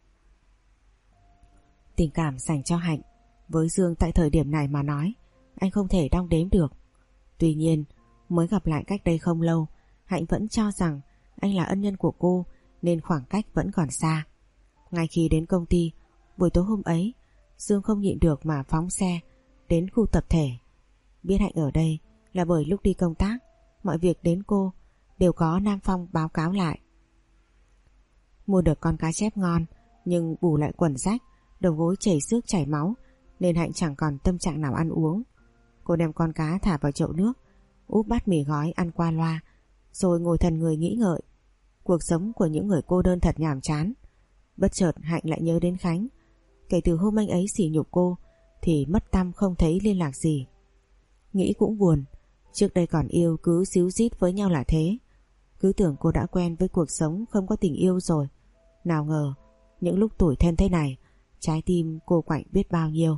Tình cảm dành cho Hạnh với Dương tại thời điểm này mà nói, anh không thể đong đếm được. Tuy nhiên, mới gặp lại cách đây không lâu, Hạnh vẫn cho rằng anh là ân nhân của cô nên khoảng cách vẫn còn xa. Ngay khi đến công ty, buổi tối hôm ấy, Dương không nhịn được mà phóng xe đến khu tập thể. Biết Hạnh ở đây là bởi lúc đi công tác, mọi việc đến cô đều có Nam Phong báo cáo lại. Mua được con cá chép ngon, nhưng bù lại quần rách, đầu gối chảy xước chảy máu, nên Hạnh chẳng còn tâm trạng nào ăn uống. Cô đem con cá thả vào chậu nước, úp bát mì gói ăn qua loa, rồi ngồi thần người nghĩ ngợi. Cuộc sống của những người cô đơn thật nhàm chán. Bất chợt Hạnh lại nhớ đến Khánh. Kể từ hôm anh ấy sỉ nhục cô thì mất tăm không thấy liên lạc gì. Nghĩ cũng buồn, trước đây còn yêu cứ xíu rít với nhau là thế. Cứ tưởng cô đã quen với cuộc sống không có tình yêu rồi. Nào ngờ những lúc tủi thân thế này, trái tim cô quạnh biết bao nhiêu.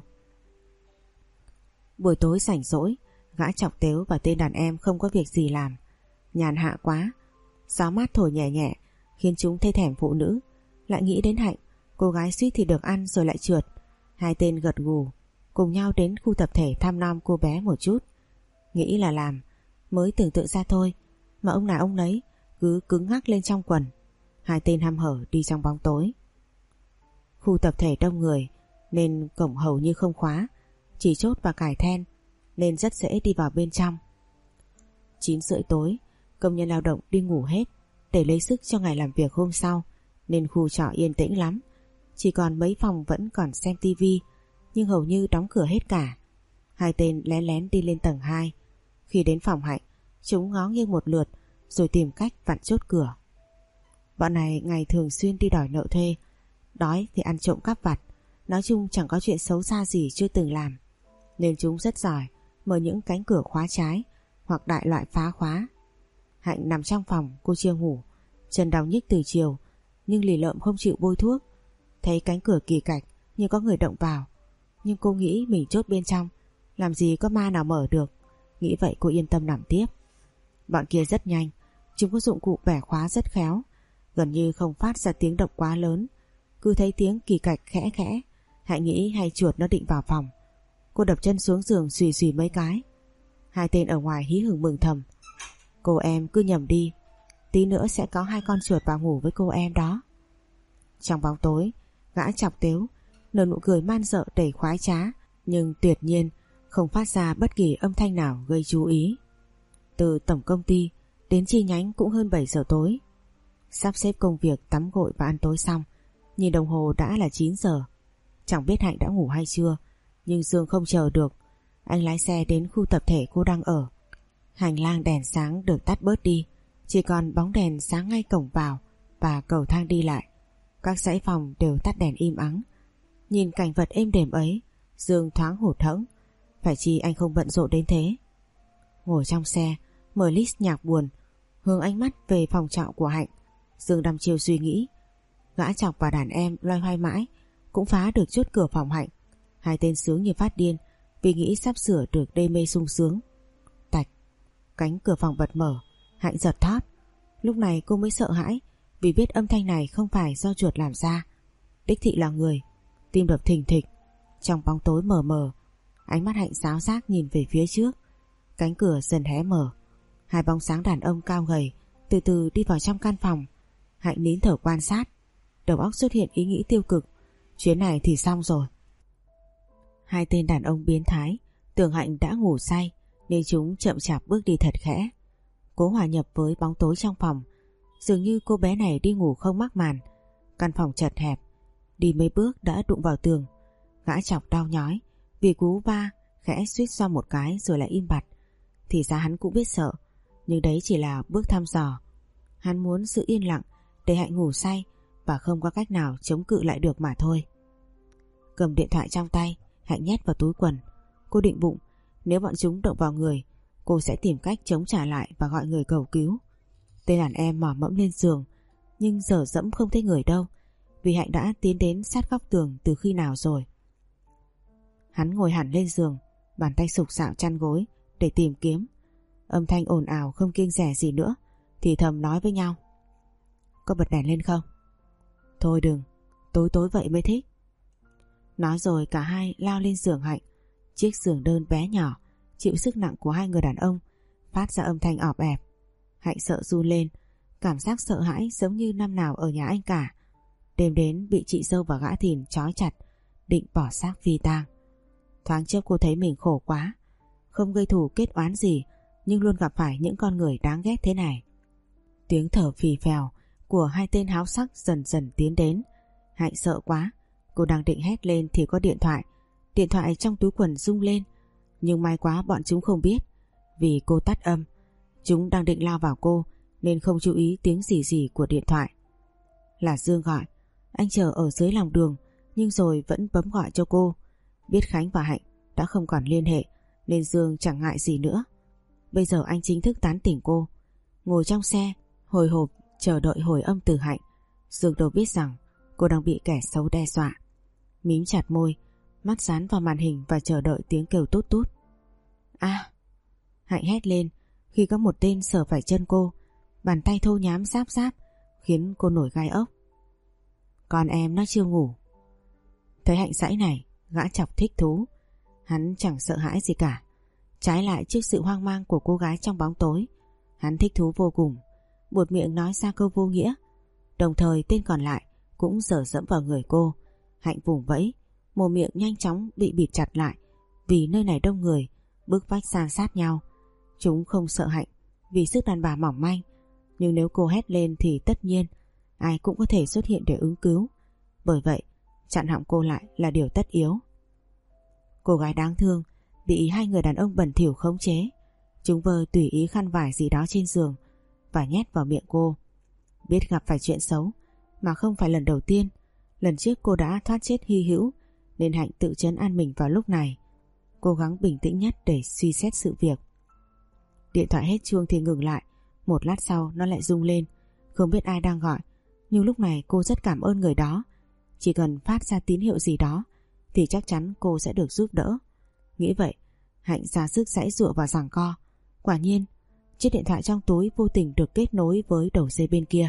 Buổi tối rảnh rỗi, gã Chọc Tếu và tên đàn em không có việc gì làm, nhàn hạ quá. Gió mát thổi nhẹ nhẹ khiến chúng thấy thèm phụ nữ. Lại nghĩ đến Hạnh, cô gái suýt thì được ăn rồi lại trượt. Hai tên gật gù. cùng nhau đến khu tập thể thăm nom cô bé một chút. Nghĩ là làm, mới tưởng tượng ra thôi, mà ông nào ông nấy cứ cứng ngắc lên trong quần. Hai tên hăm hở đi trong bóng tối. Khu tập thể đông người nên cổng hầu như không khóa, chỉ chốt và cài then nên rất dễ đi vào bên trong. Chín rưỡi tối, công nhân lao động đi ngủ hết để lấy sức cho ngày làm việc hôm sau, nên khu trọ yên tĩnh lắm. Chỉ còn mấy phòng vẫn còn xem tivi, nhưng hầu như đóng cửa hết cả. Hai tên lén lén đi lên tầng hai. Khi đến phòng Hạnh, chúng ngó nghiêng một lượt rồi tìm cách vặn chốt cửa. Bọn này ngày thường xuyên đi đòi nợ thuê, đói thì ăn trộm cắp vặt, nói chung chẳng có chuyện xấu xa gì chưa từng làm, nên chúng rất giỏi mở những cánh cửa khóa trái hoặc đại loại phá khóa. Hạnh nằm trong phòng, cô chưa ngủ, chân đau nhức từ chiều, nhưng lì lợm không chịu bôi thuốc. Thấy cánh cửa kỳ cạch như có người động vào, nhưng cô nghĩ mình chốt bên trong, làm gì có ma nào mở được. Nghĩ vậy cô yên tâm nằm tiếp. Bọn kia rất nhanh, chúng có dụng cụ bẻ khóa rất khéo, gần như không phát ra tiếng động quá lớn. Cứ thấy tiếng kỳ cạch khẽ khẽ, Hạnh nghĩ hay chuột nó định vào phòng. Cô đập chân xuống giường xùy xùy mấy cái. Hai tên ở ngoài hí hửng mừng thầm. Cô em cứ nhầm đi, tí nữa sẽ có hai con chuột vào ngủ với cô em đó. Trong bóng tối, gã chọc tếu nở nụ cười man dợ đầy khoái trá, nhưng tuyệt nhiên không phát ra bất kỳ âm thanh nào gây chú ý. Từ tổng công ty đến chi nhánh cũng hơn bảy giờ tối. Sắp xếp công việc, tắm gội và ăn tối xong, nhìn đồng hồ đã là chín giờ. Chẳng biết Hạnh đã ngủ hay chưa, nhưng Dương không chờ được. Anh lái xe đến khu tập thể cô đang ở. Hành lang đèn sáng được tắt bớt đi, chỉ còn bóng đèn sáng ngay cổng vào và cầu thang đi lại. Các dãy phòng đều tắt đèn im ắng. Nhìn cảnh vật êm đềm ấy, Dương thoáng hụt hẫng. Phải chi anh không bận rộn đến thế. Ngồi trong xe, mở list nhạc buồn, hướng ánh mắt về phòng trọ của Hạnh. Dương đăm chiêu suy nghĩ. Gã chọc và đàn em loay hoay mãi cũng phá được chốt cửa phòng Hạnh. Hai tên sướng như phát điên vì nghĩ sắp sửa được đê mê sung sướng. Tạch, cánh cửa phòng bật mở. Hạnh giật thót. Lúc này cô mới sợ hãi vì biết âm thanh này không phải do chuột làm ra. Đích thị là người. Tim đập thình thịch. Trong bóng tối mờ mờ, ánh mắt Hạnh giáo giác nhìn về phía trước. Cánh cửa dần hé mở. Hai bóng sáng đàn ông cao gầy từ từ đi vào trong căn phòng. Hạnh nín thở quan sát. Đầu óc xuất hiện ý nghĩ tiêu cực. Chuyến này thì xong rồi. Hai tên đàn ông biến thái tưởng Hạnh đã ngủ say nên chúng chậm chạp bước đi thật khẽ, cố hòa nhập với bóng tối trong phòng. Dường như cô bé này đi ngủ không mắc màn. Căn phòng chật hẹp, đi mấy bước đã đụng vào tường. Gã chọc đau nhói vì cú va khẽ suýt xoa một cái rồi lại im bặt. Thì ra hắn cũng biết sợ, nhưng đấy chỉ là bước thăm dò. Hắn muốn sự yên lặng để Hạnh ngủ say và không có cách nào chống cự lại được mà thôi. Cầm điện thoại trong tay, Hạnh nhét vào túi quần. Cô định bụng nếu bọn chúng động vào người, cô sẽ tìm cách chống trả lại và gọi người cầu cứu. Tên đàn em mò mẫm lên giường, nhưng giờ dẫm không thấy người đâu, vì Hạnh đã tiến đến sát góc tường từ khi nào rồi. Hắn ngồi hẳn lên giường, bàn tay sục sạo chăn gối để tìm kiếm. Âm thanh ồn ào không kiêng dè gì nữa, thì thầm nói với nhau. Có bật đèn lên không? Thôi đừng, tối tối vậy mới thích. Nói rồi cả hai lao lên giường Hạnh. Chiếc giường đơn bé nhỏ chịu sức nặng của hai người đàn ông phát ra âm thanh ọp ẹp. Hạnh sợ run lên, cảm giác sợ hãi giống như năm nào ở nhà anh cả. Đêm đến bị chị dâu và gã thìn trói chặt, định bỏ xác phi tang. Thoáng chốc cô thấy mình khổ quá, không gây thù kết oán gì, nhưng luôn gặp phải những con người đáng ghét thế này. Tiếng thở phì phèo của hai tên háo sắc dần dần tiến đến. Hạnh sợ quá, cô đang định hét lên thì có điện thoại. Điện thoại trong túi quần rung lên, nhưng may quá bọn chúng không biết, vì cô tắt âm. Chúng đang định lao vào cô nên không chú ý tiếng gì gì của điện thoại. Là Dương gọi. Anh chờ ở dưới lòng đường nhưng rồi vẫn bấm gọi cho cô. Biết Khánh và Hạnh đã không còn liên hệ nên Dương chẳng ngại gì nữa. Bây giờ anh chính thức tán tỉnh cô. Ngồi trong xe hồi hộp chờ đợi hồi âm từ Hạnh. Dương đâu biết rằng cô đang bị kẻ xấu đe dọa. Mím chặt môi, mắt dán vào màn hình và chờ đợi tiếng kêu tút tút. À! Hạnh hét lên khi có một tên sờ phải chân cô. Bàn tay thô nhám ráp ráp khiến cô nổi gai ốc. Con em nó chưa ngủ. Thấy Hạnh dãy này, gã chọc thích thú. Hắn chẳng sợ hãi gì cả. Trái lại, trước sự hoang mang của cô gái trong bóng tối, hắn thích thú vô cùng, buột miệng nói ra câu vô nghĩa. Đồng thời tên còn lại cũng dở dẫm vào người cô. Hạnh vùng vẫy, mồm miệng nhanh chóng bị bịt chặt lại, vì nơi này đông người, bước vách san sát nhau. Chúng không sợ Hạnh vì sức đàn bà mỏng manh, nhưng nếu cô hét lên thì tất nhiên ai cũng có thể xuất hiện để ứng cứu. Bởi vậy chặn họng cô lại là điều tất yếu. Cô gái đáng thương bị hai người đàn ông bẩn thỉu khống chế. Chúng vơ tùy ý khăn vải gì đó trên giường và nhét vào miệng cô. Biết gặp phải chuyện xấu mà không phải lần đầu tiên. Lần trước cô đã thoát chết hy hữu, nên Hạnh tự trấn an mình vào lúc này, cố gắng bình tĩnh nhất để suy xét sự việc. Điện thoại hết chuông thì ngừng lại. Một lát sau nó lại rung lên. Không biết ai đang gọi, nhưng lúc này cô rất cảm ơn người đó. Chỉ cần phát ra tín hiệu gì đó thì chắc chắn cô sẽ được giúp đỡ. Nghĩ vậy, Hạnh ra sức giãy giụa và giằng co. Quả nhiên, chiếc điện thoại trong túi vô tình được kết nối với đầu dây bên kia.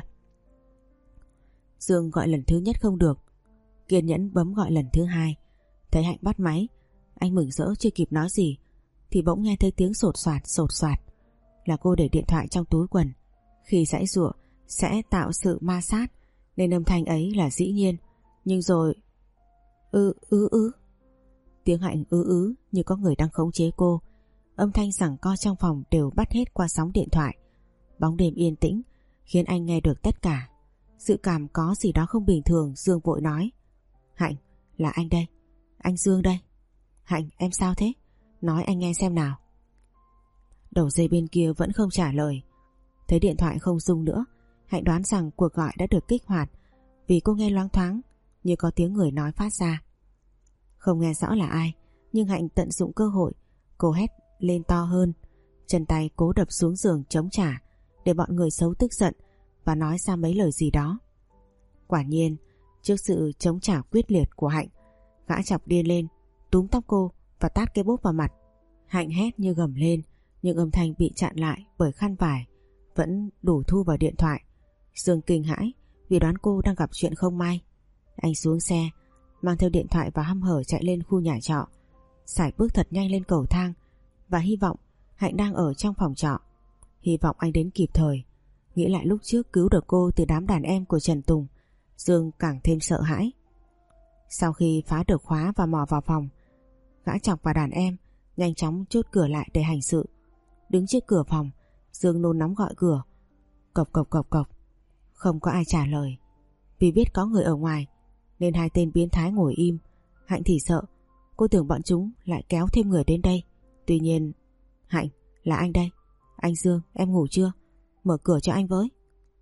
Dương gọi lần thứ nhất không được, kiên nhẫn bấm gọi lần thứ hai. Thấy Hạnh bắt máy, anh mừng rỡ chưa kịp nói gì thì bỗng nghe thấy tiếng sột soạt sột soạt. Là cô để điện thoại trong túi quần. Khi giãy giụa sẽ tạo sự ma sát, nên âm thanh ấy là dĩ nhiên. Nhưng rồi ư ư ư tiếng Hạnh ư ứ như có người đang khống chế cô. Âm thanh giằng co trong phòng đều bắt hết qua sóng điện thoại. Bóng đêm yên tĩnh khiến anh nghe được tất cả. Dự cảm có gì đó không bình thường. Dương vội nói: Hạnh, là anh đây, anh Dương đây. Hạnh, em sao thế? Nói anh nghe xem nào. Đầu dây bên kia vẫn không trả lời. Thấy điện thoại không rung nữa, Hạnh đoán rằng cuộc gọi đã được kích hoạt, vì cô nghe loáng thoáng như có tiếng người nói phát ra. Không nghe rõ là ai, nhưng Hạnh tận dụng cơ hội, cô hét lên to hơn, chân tay cố đập xuống giường chống trả để bọn người xấu tức giận và nói ra mấy lời gì đó. Quả nhiên, trước sự chống trả quyết liệt của Hạnh, gã chọc điên lên, túm tóc cô và tát cái bốp vào mặt. Hạnh hét như gầm lên, nhưng âm thanh bị chặn lại bởi khăn vải vẫn đủ thu vào điện thoại. Dương kinh hãi vì đoán cô đang gặp chuyện không may. Anh xuống xe, mang theo điện thoại và hăm hở chạy lên khu nhà trọ, sải bước thật nhanh lên cầu thang và hy vọng Hạnh đang ở trong phòng trọ. Hy vọng anh đến kịp thời. Nghĩ lại lúc trước cứu được cô từ đám đàn em của Trần Tùng, Dương càng thêm sợ hãi. Sau khi phá được khóa và mò vào phòng, gã chọc và đàn em nhanh chóng chốt cửa lại để hành sự. Đứng trước cửa phòng, Dương nôn nóng gọi cửa. Cộc cộc cộc cộc. Không có ai trả lời. Vì biết có người ở ngoài nên hai tên biến thái ngồi im. Hạnh thì sợ, cô tưởng bọn chúng lại kéo thêm người đến đây. Tuy nhiên, Hạnh, là anh đây. Anh Dương, em ngủ chưa? Mở cửa cho anh với.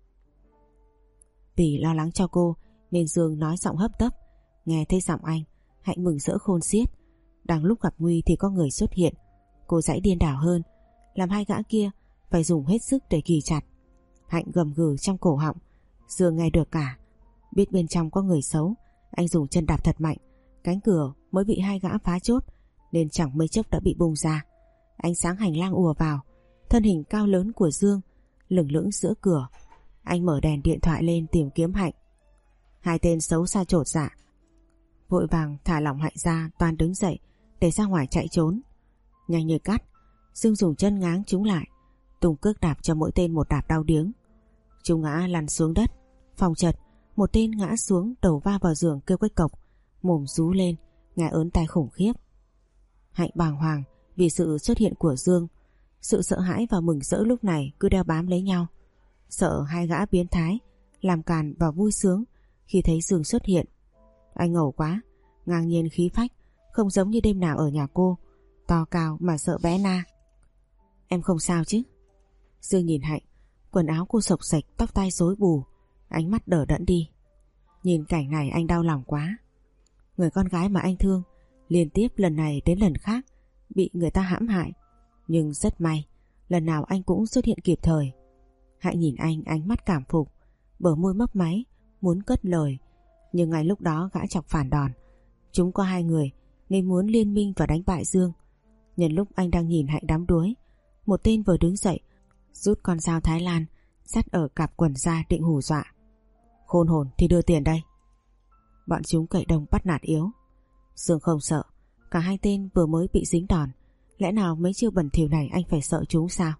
Vì lo lắng cho cô nên Dương nói giọng hấp tấp. Nghe thấy giọng anh, Hạnh mừng rỡ khôn xiết. Đang lúc gặp nguy thì có người xuất hiện. Cô giãy điên đảo hơn, làm hai gã kia phải dùng hết sức để ghì chặt. Hạnh gầm gừ trong cổ họng, Dương nghe được cả. Biết bên trong có người xấu, anh dùng chân đạp thật mạnh. Cánh cửa mới bị hai gã phá chốt nên chẳng mấy chốc đã bị bung ra. Ánh sáng hành lang ùa vào, thân hình cao lớn của Dương lửng lững giữa cửa. Anh mở đèn điện thoại lên tìm kiếm Hạnh. Hai tên xấu xa chột dạ, vội vàng thả lỏng Hạnh ra, toàn đứng dậy để ra ngoài chạy trốn. Nhanh như cắt, Dương dùng chân ngáng chúng lại, tung cước đạp cho mỗi tên một đạp đau điếng. Chúng ngã lăn xuống đất. Phòng chật, một tên ngã xuống đầu va vào giường kêu quách cộc, mồm rú lên, nghe ớn tai khủng khiếp. Hạnh bàng hoàng vì sự xuất hiện của Dương. Sự sợ hãi và mừng rỡ lúc này cứ đeo bám lấy nhau. Sợ hai gã biến thái làm càn và vui sướng khi thấy Dương xuất hiện. Anh ngầu quá, ngang nhiên khí phách, không giống như đêm nào ở nhà cô, to cao mà sợ bé na. Em không sao chứ? Dương nhìn Hạnh, quần áo cô xộc xệch, tóc tai rối bù, ánh mắt đờ đẫn đi. Nhìn cảnh này anh đau lòng quá. Người con gái mà anh thương liên tiếp lần này đến lần khác bị người ta hãm hại, nhưng rất may lần nào anh cũng xuất hiện kịp thời. Hạnh nhìn anh ánh mắt cảm phục, bờ môi mấp máy muốn cất lời, nhưng ngay lúc đó gã chọc phản đòn. Chúng có hai người nên muốn liên minh và đánh bại Dương. Nhân lúc anh đang nhìn Hạnh đắm đuối, một tên vừa đứng dậy rút con dao Thái Lan dắt ở cặp quần ra định hù dọa. Khôn hồn thì đưa tiền đây. Bọn chúng cậy đông bắt nạt yếu. Dương không sợ, Cả hai tên vừa mới bị dính đòn, lẽ nào mấy chiêu bẩn thỉu này anh phải sợ chúng sao?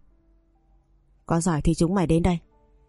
Có giỏi thì chúng mày đến đây.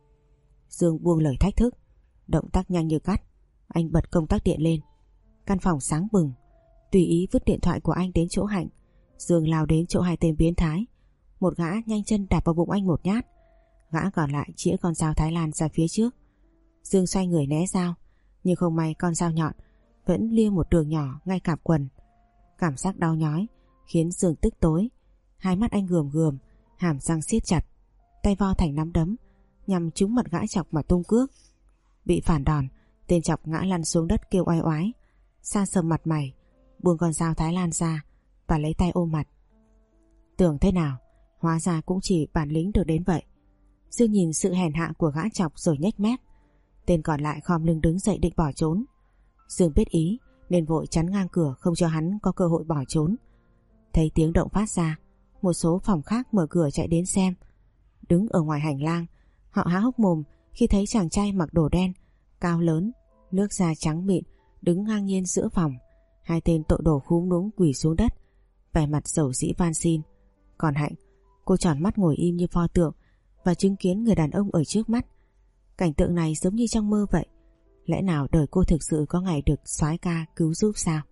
Dương buông lời thách thức, động tác nhanh như cắt. Anh bật công tắc điện lên. Căn phòng sáng bừng. Tùy ý vứt điện thoại của anh đến chỗ Hạnh, Dương lao đến chỗ hai tên biến thái. Một gã nhanh chân đạp vào bụng anh một nhát, gã còn lại chĩa con dao Thái Lan ra phía trước. Dương xoay người né dao, nhưng không may con dao nhọn vẫn lia một đường nhỏ ngay cạp quần. Cảm giác đau nhói khiến Dương tức tối. Hai mắt anh gườm gườm, hàm răng siết chặt, tay vo thành nắm đấm nhằm trúng mặt gã chọc mà tung cước. Bị phản đòn, tên chọc ngã lăn xuống đất kêu oai oái, sa sầm mặt mày, buông con dao Thái Lan ra và lấy tay ôm mặt. Tưởng thế nào, hóa ra cũng chỉ bản lĩnh được đến vậy. Dương nhìn sự hèn hạ của gã chọc rồi nhếch mép. Tên còn lại khom lưng đứng dậy định bỏ trốn. Dương biết ý nên vội chắn ngang cửa không cho hắn có cơ hội bỏ trốn. Thấy tiếng động phát ra, một số phòng khác mở cửa chạy đến xem. Đứng ở ngoài hành lang, họ há hốc mồm khi thấy chàng trai mặc đồ đen, cao lớn, nước da trắng mịn đứng ngang nhiên giữa phòng. Hai tên tội đồ khúm núm quỳ xuống đất, vẻ mặt dầu dĩ van xin. Còn Hạnh, cô tròn mắt ngồi im như pho tượng và chứng kiến người đàn ông ở trước mắt. Cảnh tượng này giống như trong mơ vậy. Lẽ nào đời cô thực sự có ngày được soái ca cứu giúp sao?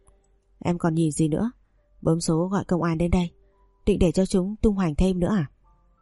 Em còn nhìn gì nữa? Bấm số gọi công an đến đây. Định để cho chúng tung hoành thêm nữa à?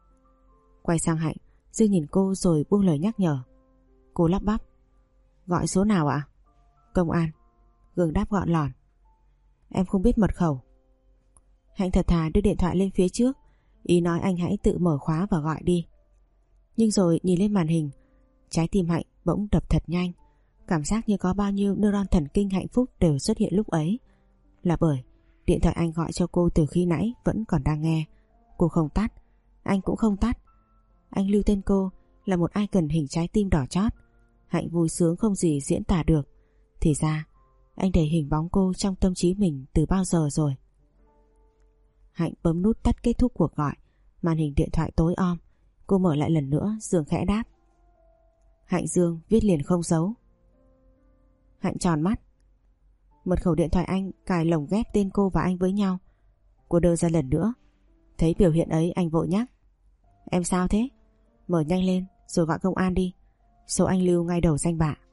Quay sang Hạnh, Dương nhìn cô rồi buông lời nhắc nhở. Cô lắp bắp. Gọi số nào ạ? Công an. Gương đáp gọn lỏn. Em không biết mật khẩu. Hạnh thật thà đưa điện thoại lên phía trước, ý nói anh hãy tự mở khóa và gọi đi. Nhưng rồi nhìn lên màn hình, trái tim Hạnh bỗng đập thật nhanh. Cảm giác như có bao nhiêu neuron thần kinh hạnh phúc đều xuất hiện lúc ấy. Là bởi điện thoại anh gọi cho cô từ khi nãy vẫn còn đang nghe. Cô không tắt, anh cũng không tắt. Anh lưu tên cô là một icon hình trái tim đỏ chót. Hạnh vui sướng không gì diễn tả được. Thì ra anh để hình bóng cô trong tâm trí mình từ bao giờ rồi. Hạnh bấm nút tắt kết thúc cuộc gọi. Màn hình điện thoại tối om. Cô mở lại lần nữa. Dương khẽ đáp. Hạnh Dương viết liền không dấu. Hạnh tròn mắt. Mật khẩu điện thoại anh cài lồng ghép tên cô và anh với nhau. Cô đưa ra lần nữa. Thấy biểu hiện ấy anh vội nhắc. Em sao thế? Mở nhanh lên rồi gọi công an đi. Số anh lưu ngay đầu danh bạ.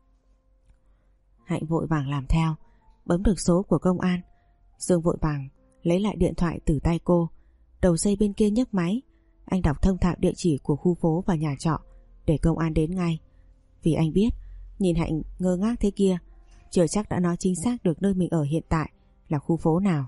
Hạnh vội vàng làm theo. Bấm được số của công an. Dương vội vàng lấy lại điện thoại từ tay cô. Đầu dây bên kia nhấc máy. Anh đọc thông thạo địa chỉ của khu phố và nhà trọ để công an đến ngay. Vì anh biết nhìn Hạnh ngơ ngác thế kia, chưa chắc đã nói chính xác được nơi mình ở hiện tại là khu phố nào.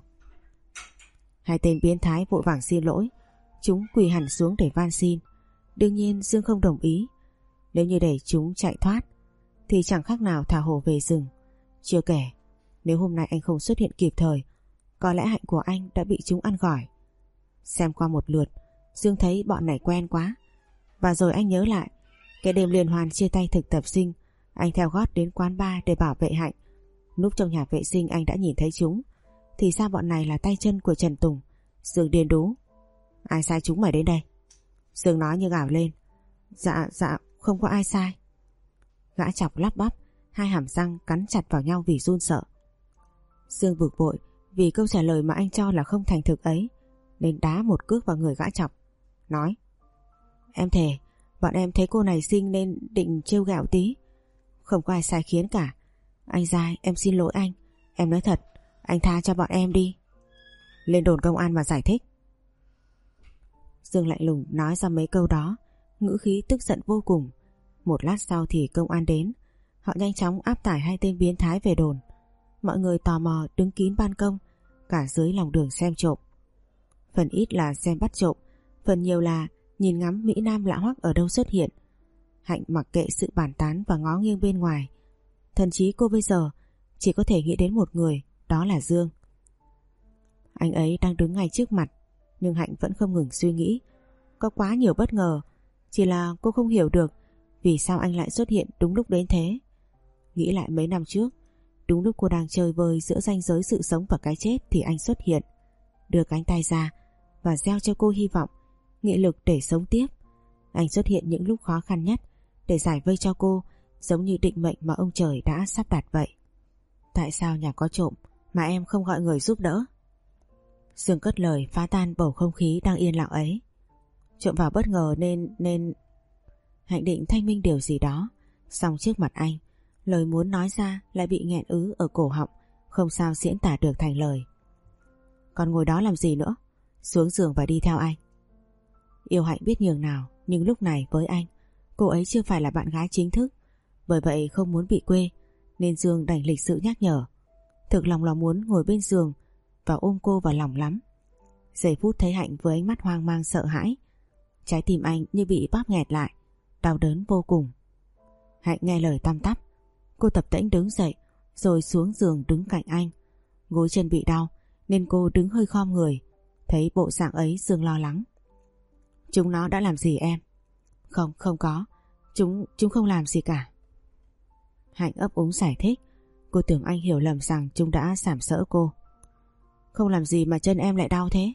Hai tên biến thái vội vàng xin lỗi. Chúng quỳ hẳn xuống để van xin. Đương nhiên Dương không đồng ý. Nếu như để chúng chạy thoát thì chẳng khác nào thả hổ về rừng. Chưa kể nếu hôm nay anh không xuất hiện kịp thời, có lẽ Hạnh của anh đã bị chúng ăn gỏi. Xem qua một lượt, Dương thấy bọn này quen quá. Và rồi anh nhớ lại cái đêm liên hoan chia tay thực tập sinh, anh theo gót đến quán bar để bảo vệ Hạnh. Núp trong nhà vệ sinh anh đã nhìn thấy chúng. Thì sao bọn này là tay chân của Trần Tùng? Dương điên đú. Ai sai chúng mày đến đây? Dương nói như gào lên. Dạ dạ không có ai sai. Gã chọc lắp bắp, hai hàm răng cắn chặt vào nhau vì run sợ. Dương bực bội vì câu trả lời mà anh cho là không thành thực ấy, nên đá một cước vào người gã chọc. Nói. Em thề bọn em thấy cô này xinh nên định trêu ghẹo tí. Không có ai sai khiến cả. Anh dai em xin lỗi anh. Em nói thật, anh tha cho bọn em đi. Lên đồn công an mà giải thích. Dương lạnh lùng nói ra mấy câu đó, ngữ khí tức giận vô cùng. Một lát sau thì công an đến. Họ nhanh chóng áp tải hai tên biến thái về đồn. Mọi người tò mò đứng kín ban công, cả dưới lòng đường xem trộm. Phần ít là xem bắt trộm, phần nhiều là nhìn ngắm Mỹ Nam lạ hoắc ở đâu xuất hiện. Hạnh mặc kệ sự bàn tán và ngó nghiêng bên ngoài. Thậm chí cô bây giờ chỉ có thể nghĩ đến một người, đó là Dương. Anh ấy đang đứng ngay trước mặt, nhưng Hạnh vẫn không ngừng suy nghĩ. Có quá nhiều bất ngờ, chỉ là cô không hiểu được vì sao anh lại xuất hiện đúng lúc đến thế. Nghĩ lại mấy năm trước, đúng lúc cô đang chơi vơi giữa ranh giới sự sống và cái chết thì anh xuất hiện, đưa cánh tay ra và gieo cho cô hy vọng, nghị lực để sống tiếp. Anh xuất hiện những lúc khó khăn nhất để giải vây cho cô, giống như định mệnh mà ông trời đã sắp đặt vậy. Tại sao nhà có trộm mà em không gọi người giúp đỡ? Dương cất lời phá tan bầu không khí đang yên lặng ấy. Trộm vào bất ngờ nên... nên... Hạnh định thanh minh điều gì đó, song trước mặt anh, lời muốn nói ra lại bị nghẹn ứ ở cổ họng, không sao diễn tả được thành lời. Còn ngồi đó làm gì nữa? Xuống giường và đi theo anh. Yêu Hạnh biết nhường nào, nhưng lúc này với anh, cô ấy chưa phải là bạn gái chính thức, bởi vậy không muốn bị quê, nên Dương đành lịch sự nhắc nhở. Thực lòng là muốn ngồi bên giường và ôm cô vào lòng lắm. Giây phút thấy Hạnh với ánh mắt hoang mang sợ hãi, trái tim anh như bị bóp nghẹt lại, đau đớn vô cùng. Hạnh nghe lời tăm tắp, cô tập tễnh đứng dậy rồi xuống giường đứng cạnh anh. Gối chân bị đau nên cô đứng hơi khom người. Thấy bộ dạng ấy Dương lo lắng. Chúng nó đã làm gì em? Không, không có. Chúng, chúng không làm gì cả. Hạnh ấp úng giải thích. Cô tưởng anh hiểu lầm rằng chúng đã sàm sỡ cô. Không làm gì mà chân em lại đau thế?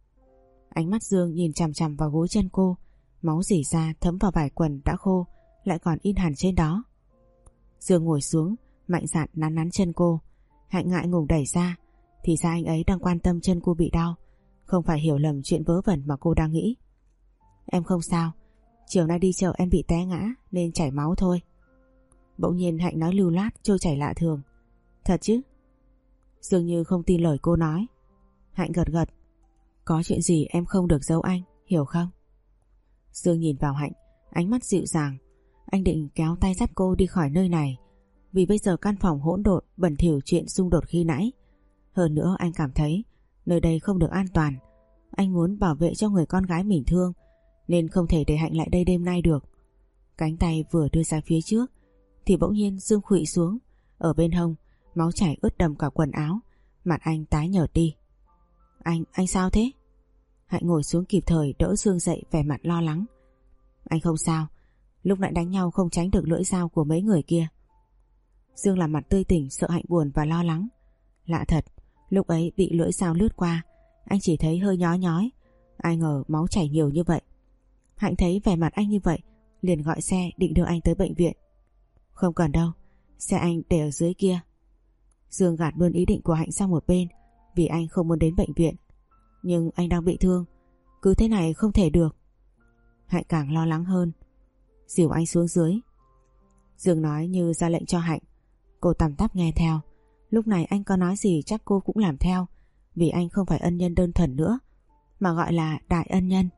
Ánh mắt Dương nhìn chằm chằm vào gối chân cô. Máu rỉ ra thấm vào vải quần đã khô, lại còn in hẳn trên đó. Dương ngồi xuống, mạnh dạn nắn nắn chân cô. Hạnh ngại ngùng đẩy ra. Thì ra anh ấy đang quan tâm chân cô bị đau, không phải hiểu lầm chuyện vớ vẩn mà cô đang nghĩ. Em không sao, chiều nay đi chợ em bị té ngã nên chảy máu thôi. Bỗng nhiên Hạnh nói lưu loát trôi chảy lạ thường. Thật chứ? Dương như không tin lời cô nói. Hạnh gật gật. Có chuyện gì em không được giấu anh, hiểu không? Dương nhìn vào Hạnh, ánh mắt dịu dàng. Anh định kéo tay dắt cô đi khỏi nơi này, vì bây giờ căn phòng hỗn độn bẩn thỉu chuyện xung đột khi nãy. Hơn nữa anh cảm thấy nơi đây không được an toàn. Anh muốn bảo vệ cho người con gái mình thương, nên không thể để Hạnh lại đây đêm nay được. Cánh tay vừa đưa ra phía trước thì bỗng nhiên Dương khuỵu xuống. Ở bên hông máu chảy ướt đầm cả quần áo. Mặt anh tái nhợt đi. Anh, anh sao thế? Hạnh ngồi xuống kịp thời đỡ Dương dậy, vẻ mặt lo lắng. Anh không sao, lúc nãy đánh nhau không tránh được lưỡi dao của mấy người kia. Dương làm mặt tươi tỉnh, sợ Hạnh buồn và lo lắng. Lạ thật, lúc ấy bị lưỡi dao lướt qua, anh chỉ thấy hơi nhói nhói, ai ngờ máu chảy nhiều như vậy. Hạnh thấy vẻ mặt anh như vậy, liền gọi xe định đưa anh tới bệnh viện. Không cần đâu, xe anh để ở dưới kia. Dương gạt luôn ý định của Hạnh sang một bên, vì anh không muốn đến bệnh viện. Nhưng anh đang bị thương, cứ thế này không thể được. Hạnh càng lo lắng hơn. Dìu anh xuống dưới. Dương nói như ra lệnh cho Hạnh. Cô tằm tắp nghe theo. Lúc này anh có nói gì chắc cô cũng làm theo, vì anh không phải ân nhân đơn thuần nữa, mà gọi là đại ân nhân.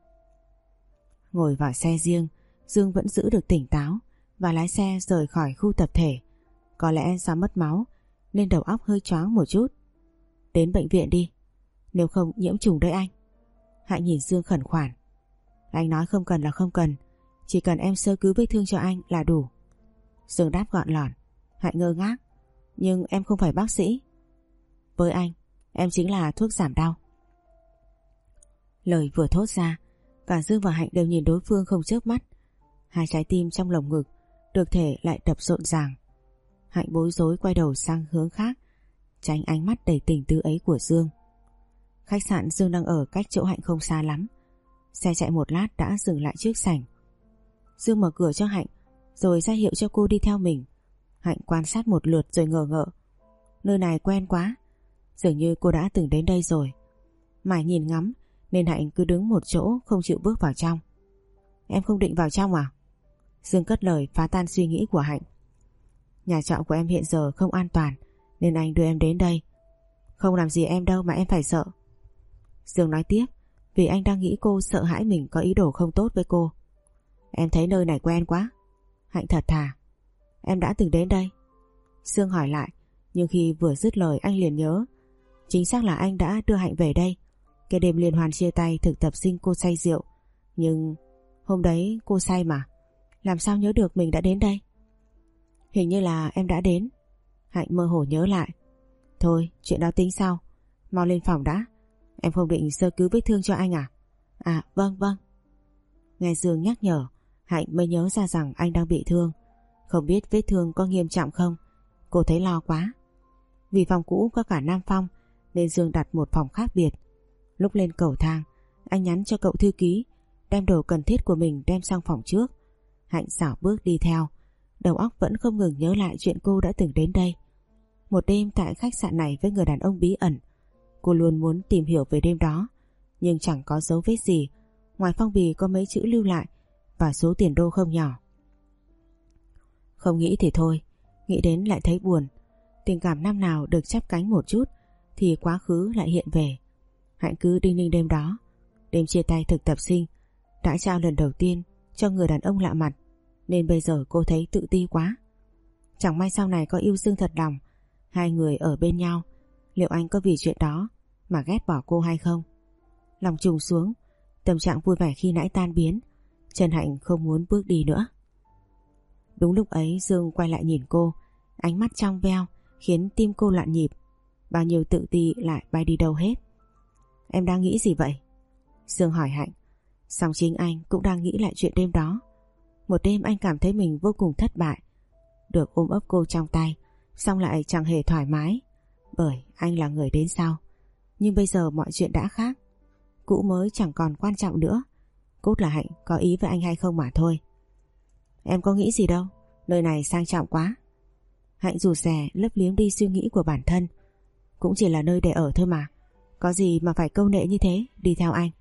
Ngồi vào xe riêng, Dương vẫn giữ được tỉnh táo và lái xe rời khỏi khu tập thể. Có lẽ do mất máu nên đầu óc hơi choáng một chút. Đến bệnh viện đi, nếu không nhiễm trùng đấy anh. Hạnh nhìn Dương khẩn khoản. Anh nói không cần là không cần, chỉ cần em sơ cứu vết thương cho anh là đủ. Dương đáp gọn lỏn. Hạnh ngơ ngác. Nhưng em không phải bác sĩ. Với anh, em chính là thuốc giảm đau. Lời vừa thốt ra, cả Dương và Hạnh đều nhìn đối phương không chớp mắt. Hai trái tim trong lồng ngực được thể lại đập rộn ràng. Hạnh bối rối quay đầu sang hướng khác, tránh ánh mắt đầy tình tứ ấy của Dương. Khách sạn Dương đang ở cách chỗ Hạnh không xa lắm. Xe chạy một lát đã dừng lại trước sảnh. Dương mở cửa cho Hạnh, rồi ra hiệu cho cô đi theo mình. Hạnh quan sát một lượt rồi ngờ ngợ. Nơi này quen quá, dường như cô đã từng đến đây rồi. Mải nhìn ngắm nên Hạnh cứ đứng một chỗ không chịu bước vào trong. Em không định vào trong à? Dương cất lời phá tan suy nghĩ của Hạnh. Nhà trọ của em hiện giờ không an toàn, nên anh đưa em đến đây. Không làm gì em đâu mà em phải sợ. Dương nói tiếp, vì anh đang nghĩ cô sợ hãi mình có ý đồ không tốt với cô. Em thấy nơi này quen quá. Hạnh thật thà. Em đã từng đến đây? Dương hỏi lại, nhưng khi vừa dứt lời anh liền nhớ. Chính xác là anh đã đưa Hạnh về đây cái đêm liên hoan chia tay thực tập sinh cô say rượu. Nhưng hôm đấy cô say mà, làm sao nhớ được mình đã đến đây? Hình như là em đã đến. Hạnh mơ hồ nhớ lại. Thôi chuyện đó tính sau, mau lên phòng đã. Em không định sơ cứu vết thương cho anh à? À vâng vâng. Nghe Dương nhắc nhở, Hạnh mới nhớ ra rằng anh đang bị thương. Không biết vết thương có nghiêm trọng không, cô thấy lo quá. Vì phòng cũ có cả Nam Phong nên Dương đặt một phòng khác biệt. Lúc lên cầu thang, anh nhắn cho cậu thư ký đem đồ cần thiết của mình đem sang phòng trước. Hạnh xảo bước đi theo, đầu óc vẫn không ngừng nhớ lại chuyện cô đã từng đến đây. Một đêm tại khách sạn này với người đàn ông bí ẩn. Cô luôn muốn tìm hiểu về đêm đó, nhưng chẳng có dấu vết gì, ngoài phong bì có mấy chữ lưu lại và số tiền đô không nhỏ. Không nghĩ thì thôi, nghĩ đến lại thấy buồn. Tình cảm năm nào được chắp cánh một chút thì quá khứ lại hiện về. Hạnh cứ đinh ninh đêm đó, đêm chia tay thực tập sinh, đã trao lần đầu tiên cho người đàn ông lạ mặt, nên bây giờ cô thấy tự ti quá. Chẳng may sau này có yêu đương thật lòng, hai người ở bên nhau, liệu anh có vì chuyện đó mà ghét bỏ cô hay không? Lòng trùng xuống, tâm trạng vui vẻ khi nãy tan biến. Trần Hạnh không muốn bước đi nữa. Đúng lúc ấy Dương quay lại nhìn cô, ánh mắt trong veo khiến tim cô loạn nhịp. Bao nhiêu tự ti lại bay đi đâu hết. Em đang nghĩ gì vậy? Dương hỏi Hạnh. Song chính anh cũng đang nghĩ lại chuyện đêm đó. Một đêm anh cảm thấy mình vô cùng thất bại. Được ôm ấp cô trong tay, xong lại chẳng hề thoải mái, bởi anh là người đến sau. Nhưng bây giờ mọi chuyện đã khác. Cũ mới chẳng còn quan trọng nữa, cốt là Hạnh có ý với anh hay không mà thôi. Em có nghĩ gì đâu, nơi này sang trọng quá. Hạnh rụt rè lấp liếm đi suy nghĩ của bản thân. Cũng chỉ là nơi để ở thôi mà, có gì mà phải câu nệ như thế, đi theo anh.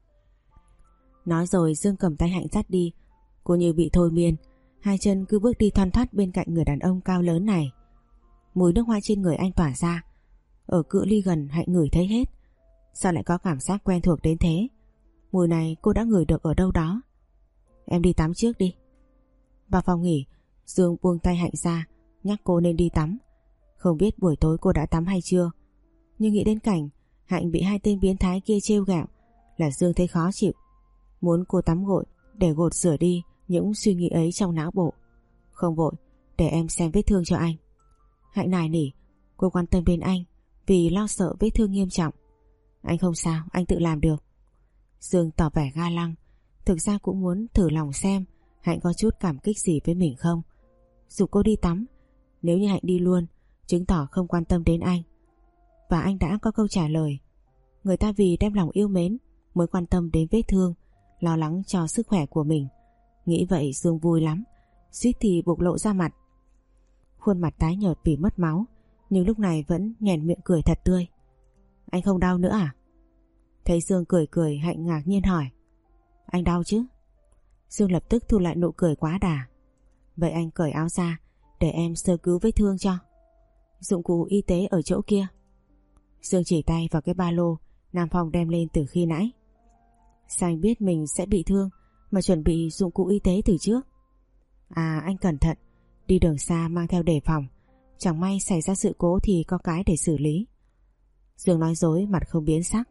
Nói rồi Dương cầm tay Hạnh dắt đi. Cô như bị thôi miên, hai chân cứ bước đi thoăn thoắt bên cạnh người đàn ông cao lớn này. Mùi nước hoa trên người anh tỏa ra, ở cự ly gần Hạnh ngửi thấy hết. Sao lại có cảm giác quen thuộc đến thế? Mùi này cô đã ngửi được ở đâu đó. Em đi tắm trước đi. Vào phòng nghỉ, Dương buông tay Hạnh ra, nhắc cô nên đi tắm. Không biết buổi tối cô đã tắm hay chưa, nhưng nghĩ đến cảnh Hạnh bị hai tên biến thái kia trêu ghẹo là Dương thấy khó chịu. Muốn cô tắm gội để gột rửa đi những suy nghĩ ấy trong não bộ. Không vội, để em xem vết thương cho anh. Hạnh nài nỉ, cô quan tâm đến anh vì lo sợ vết thương nghiêm trọng. Anh không sao, anh tự làm được. Dương tỏ vẻ ga lăng, thực ra cũng muốn thử lòng xem Hạnh có chút cảm kích gì với mình không. Dù cô đi tắm, nếu như Hạnh đi luôn, chứng tỏ không quan tâm đến anh. Và anh đã có câu trả lời. Người ta vì đem lòng yêu mến mới quan tâm đến vết thương, lo lắng cho sức khỏe của mình. Nghĩ vậy Dương vui lắm, suýt thì bộc lộ ra mặt. Khuôn mặt tái nhợt vì mất máu, nhưng lúc này vẫn nhoẻn miệng cười thật tươi. Anh không đau nữa à? Thấy Dương cười cười, Hạnh ngạc nhiên hỏi. Anh đau chứ? Dương lập tức thu lại nụ cười quá đà. Vậy anh cởi áo ra để em sơ cứu vết thương cho. Dụng cụ y tế ở chỗ kia. Dương chỉ tay vào cái ba lô Nam Phong đem lên từ khi nãy. Sao anh biết mình sẽ bị thương mà chuẩn bị dụng cụ y tế từ trước? À, anh cẩn thận, đi đường xa mang theo đề phòng, chẳng may xảy ra sự cố thì có cái để xử lý. Dương nói dối mặt không biến sắc.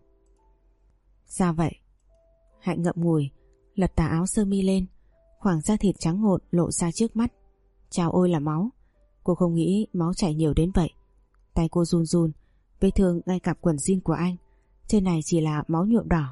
Sao vậy? Hạnh ngậm ngùi, lật tà áo sơ mi lên, khoảng da thịt trắng ngộn lộ ra trước mắt. Chao ôi là máu. Cô không nghĩ máu chảy nhiều đến vậy. Tay cô run run, vết thương ngay cặp quần jean của anh, trên này chỉ là máu nhuộm đỏ.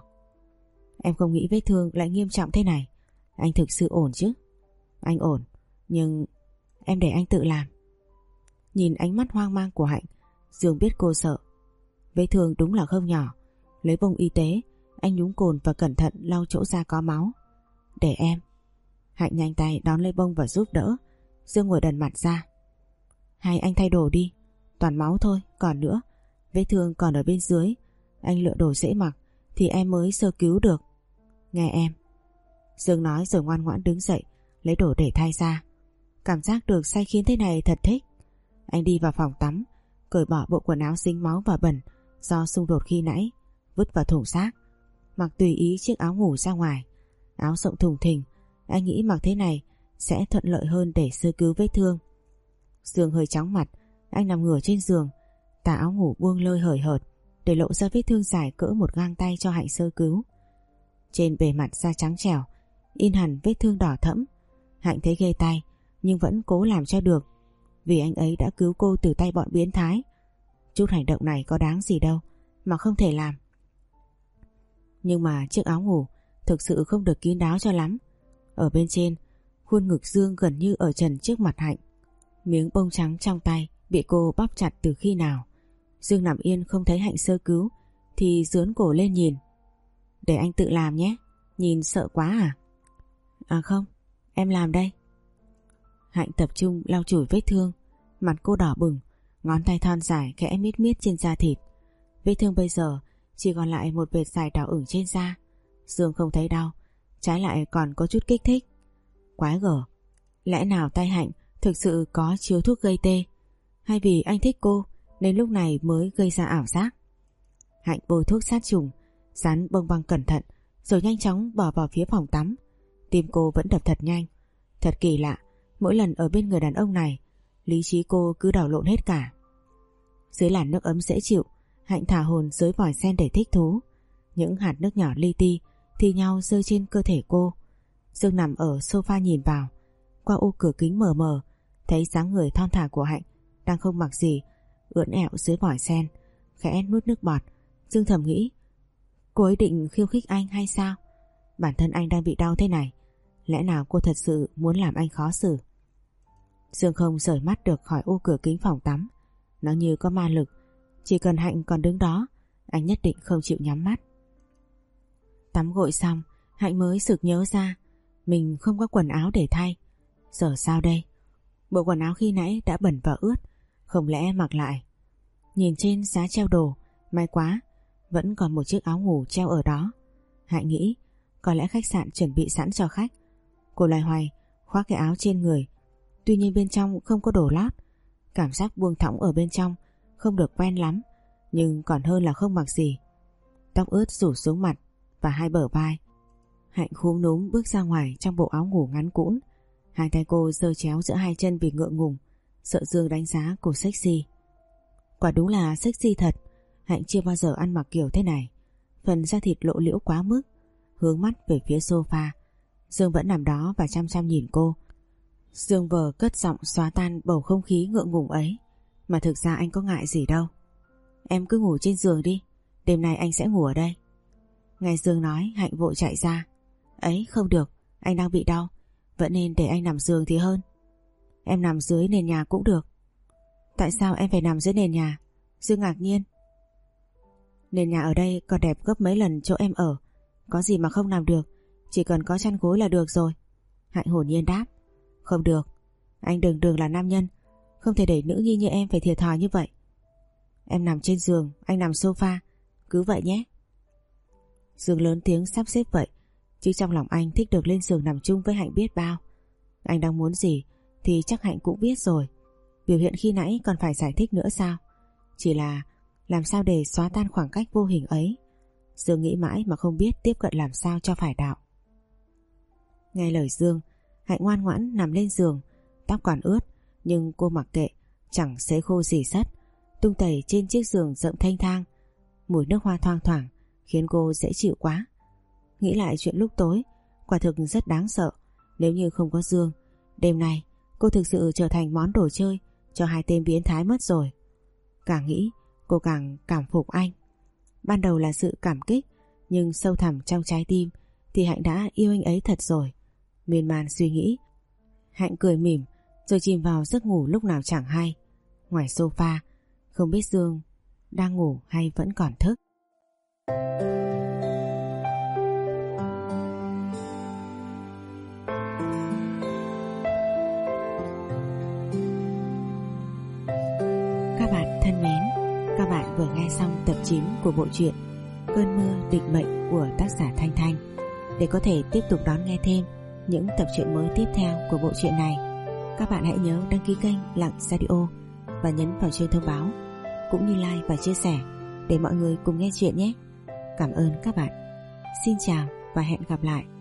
Em không nghĩ vết thương lại nghiêm trọng thế này. Anh thực sự ổn chứ? Anh ổn, nhưng em để anh tự làm. Nhìn ánh mắt hoang mang của Hạnh, Dương biết cô sợ. Vết thương đúng là không nhỏ. Lấy bông y tế, anh nhúng cồn và cẩn thận lau chỗ da có máu. Để em. Hạnh nhanh tay đón lấy bông và giúp đỡ. Dương ngồi đần mặt ra. Hay anh thay đồ đi, toàn máu thôi. Còn nữa, vết thương còn ở bên dưới, anh lựa đồ dễ mặc thì em mới sơ cứu được. Nghe em. Dương nói rồi ngoan ngoãn đứng dậy, lấy đồ để thay ra. Cảm giác được say khiến thế này thật thích. Anh đi vào phòng tắm, cởi bỏ bộ quần áo dính máu và bẩn do xung đột khi nãy, vứt vào thùng rác, mặc tùy ý chiếc áo ngủ ra ngoài. Áo rộng thùng thình, anh nghĩ mặc thế này sẽ thuận lợi hơn để sơ cứu vết thương. Dương hơi chóng mặt, anh nằm ngửa trên giường, tà áo ngủ buông lơi hời hợt để lộ ra vết thương dài cỡ một gang tay cho Hạnh sơ cứu. Trên bề mặt da trắng trẻo, in hẳn vết thương đỏ thẫm. Hạnh thấy ghê tay nhưng vẫn cố làm cho được, vì anh ấy đã cứu cô từ tay bọn biến thái. Chút hành động này có đáng gì đâu mà không thể làm. Nhưng mà chiếc áo ngủ thực sự không được kín đáo cho lắm. Ở bên trên, khuôn ngực Dương gần như ở trần trước mặt Hạnh. Miếng bông trắng trong tay bị cô bóp chặt từ khi nào. Dương nằm yên không thấy Hạnh sơ cứu thì dướn cổ lên nhìn. Để anh tự làm nhé, nhìn sợ quá à? À không, em làm đây. Hạnh tập trung lau chùi vết thương, mặt cô đỏ bừng, Ngón tay thon dài khẽ miết miết trên da thịt. Vết thương bây giờ chỉ còn lại một vệt dài đỏ ửng trên da. Dương không thấy đau, trái lại còn có chút kích thích. Quái gở, lẽ nào tay Hạnh thực sự có chiếu thuốc gây tê, hay vì anh thích cô nên lúc này mới gây ra ảo giác? Hạnh bôi thuốc sát trùng, dán bông băng cẩn thận rồi nhanh chóng bỏ vào phía phòng tắm. Tim cô vẫn đập thật nhanh. Thật kỳ lạ, mỗi lần ở bên người đàn ông này, lý trí cô cứ đảo lộn hết cả. Dưới làn nước ấm dễ chịu, Hạnh thả hồn dưới vòi sen để thích thú. Những hạt nước nhỏ li ti thi nhau rơi trên cơ thể cô. Dương nằm ở sofa nhìn vào. Qua ô cửa kính mờ mờ, thấy dáng người thon thả của Hạnh đang không mặc gì, ưỡn ẹo dưới vòi sen, khẽ nuốt nước bọt. Dương thầm nghĩ, cô ấy định khiêu khích anh hay sao? Bản thân anh đang bị đau thế này, lẽ nào cô thật sự muốn làm anh khó xử? Dương không rời mắt được khỏi ô cửa kính phòng tắm. Nó như có ma lực, chỉ cần Hạnh còn đứng đó, anh nhất định không chịu nhắm mắt. Tắm gội xong, Hạnh mới sực nhớ ra mình không có quần áo để thay. Giờ sao đây? Bộ quần áo khi nãy đã bẩn và ướt, không lẽ mặc lại? Nhìn trên giá treo đồ, may quá vẫn còn một chiếc áo ngủ treo ở đó. Hạnh nghĩ có lẽ khách sạn chuẩn bị sẵn cho khách. Cô loay hoay khoác cái áo trên người, tuy nhiên bên trong không có đồ lót. Cảm giác buông thõng ở bên trong không được quen lắm, nhưng còn hơn là không mặc gì. Tóc ướt rủ xuống mặt và hai bờ vai. Hạnh khúm núm bước ra ngoài trong bộ áo ngủ ngắn cũn. Hai tay cô giơ chéo giữa hai chân vì ngượng ngùng, sợ Dương đánh giá cô sexy. Quả đúng là sexy thật. Hạnh chưa bao giờ ăn mặc kiểu thế này. Phần da thịt lộ liễu quá mức. Hướng mắt về phía sofa, Dương vẫn nằm đó và chăm chăm nhìn cô. Dương vờ cất giọng xóa tan bầu không khí ngượng ngùng ấy. Mà thực ra anh có ngại gì đâu. Em cứ ngủ trên giường đi, đêm nay anh sẽ ngủ ở đây. Nghe Dương nói, Hạnh vội chạy ra. Ấy không được, anh đang bị đau, vẫn nên để anh nằm giường thì hơn. Em nằm dưới nền nhà cũng được. Tại sao em phải nằm dưới nền nhà? Dương ngạc nhiên. Nền nhà ở đây còn đẹp gấp mấy lần chỗ em ở, có gì mà không làm được, chỉ cần có chăn gối là được rồi. Hạnh hồn nhiên đáp. Không được, anh đường đường là nam nhân, không thể để nữ nhi như em phải thiệt thòi như vậy. Em nằm trên giường, anh nằm sofa, cứ vậy nhé. Dương lớn tiếng sắp xếp vậy, chứ trong lòng anh thích được lên giường nằm chung với Hạnh biết bao. Anh đang muốn gì thì chắc Hạnh cũng biết rồi. Biểu hiện khi nãy còn phải giải thích nữa sao? Chỉ là làm sao để xóa tan khoảng cách vô hình ấy. Dương nghĩ mãi mà không biết tiếp cận làm sao cho phải đạo. Nghe lời Dương, Hạnh ngoan ngoãn nằm lên giường. Tóc còn ướt nhưng cô mặc kệ, chẳng xế khô gì sất, tung tẩy trên chiếc giường rộng thênh thang. Mùi nước hoa thoang thoảng khiến cô dễ chịu quá. Nghĩ lại chuyện lúc tối, quả thực rất đáng sợ. Nếu như không có Dương, đêm nay cô thực sự trở thành món đồ chơi cho hai tên biến thái mất rồi. Càng nghĩ cô càng cảm phục anh. Ban đầu là sự cảm kích, nhưng sâu thẳm trong trái tim thì Hạnh đã yêu anh ấy thật rồi. Miên man suy nghĩ, Hạnh cười mỉm rồi chìm vào giấc ngủ lúc nào chẳng hay. Ngoài sofa, không biết Dương đang ngủ hay vẫn còn thức. Các bạn thân mến, các bạn vừa nghe xong tập chín của bộ truyện Cơn mưa định mệnh của tác giả Thanh Thanh. Để có thể tiếp tục đón nghe thêm những tập truyện mới tiếp theo của bộ truyện này, các bạn hãy nhớ đăng ký kênh Lặng Radio và nhấn vào chuông thông báo, cũng như like và chia sẻ để mọi người cùng nghe chuyện nhé. Cảm ơn các bạn. Xin chào và hẹn gặp lại.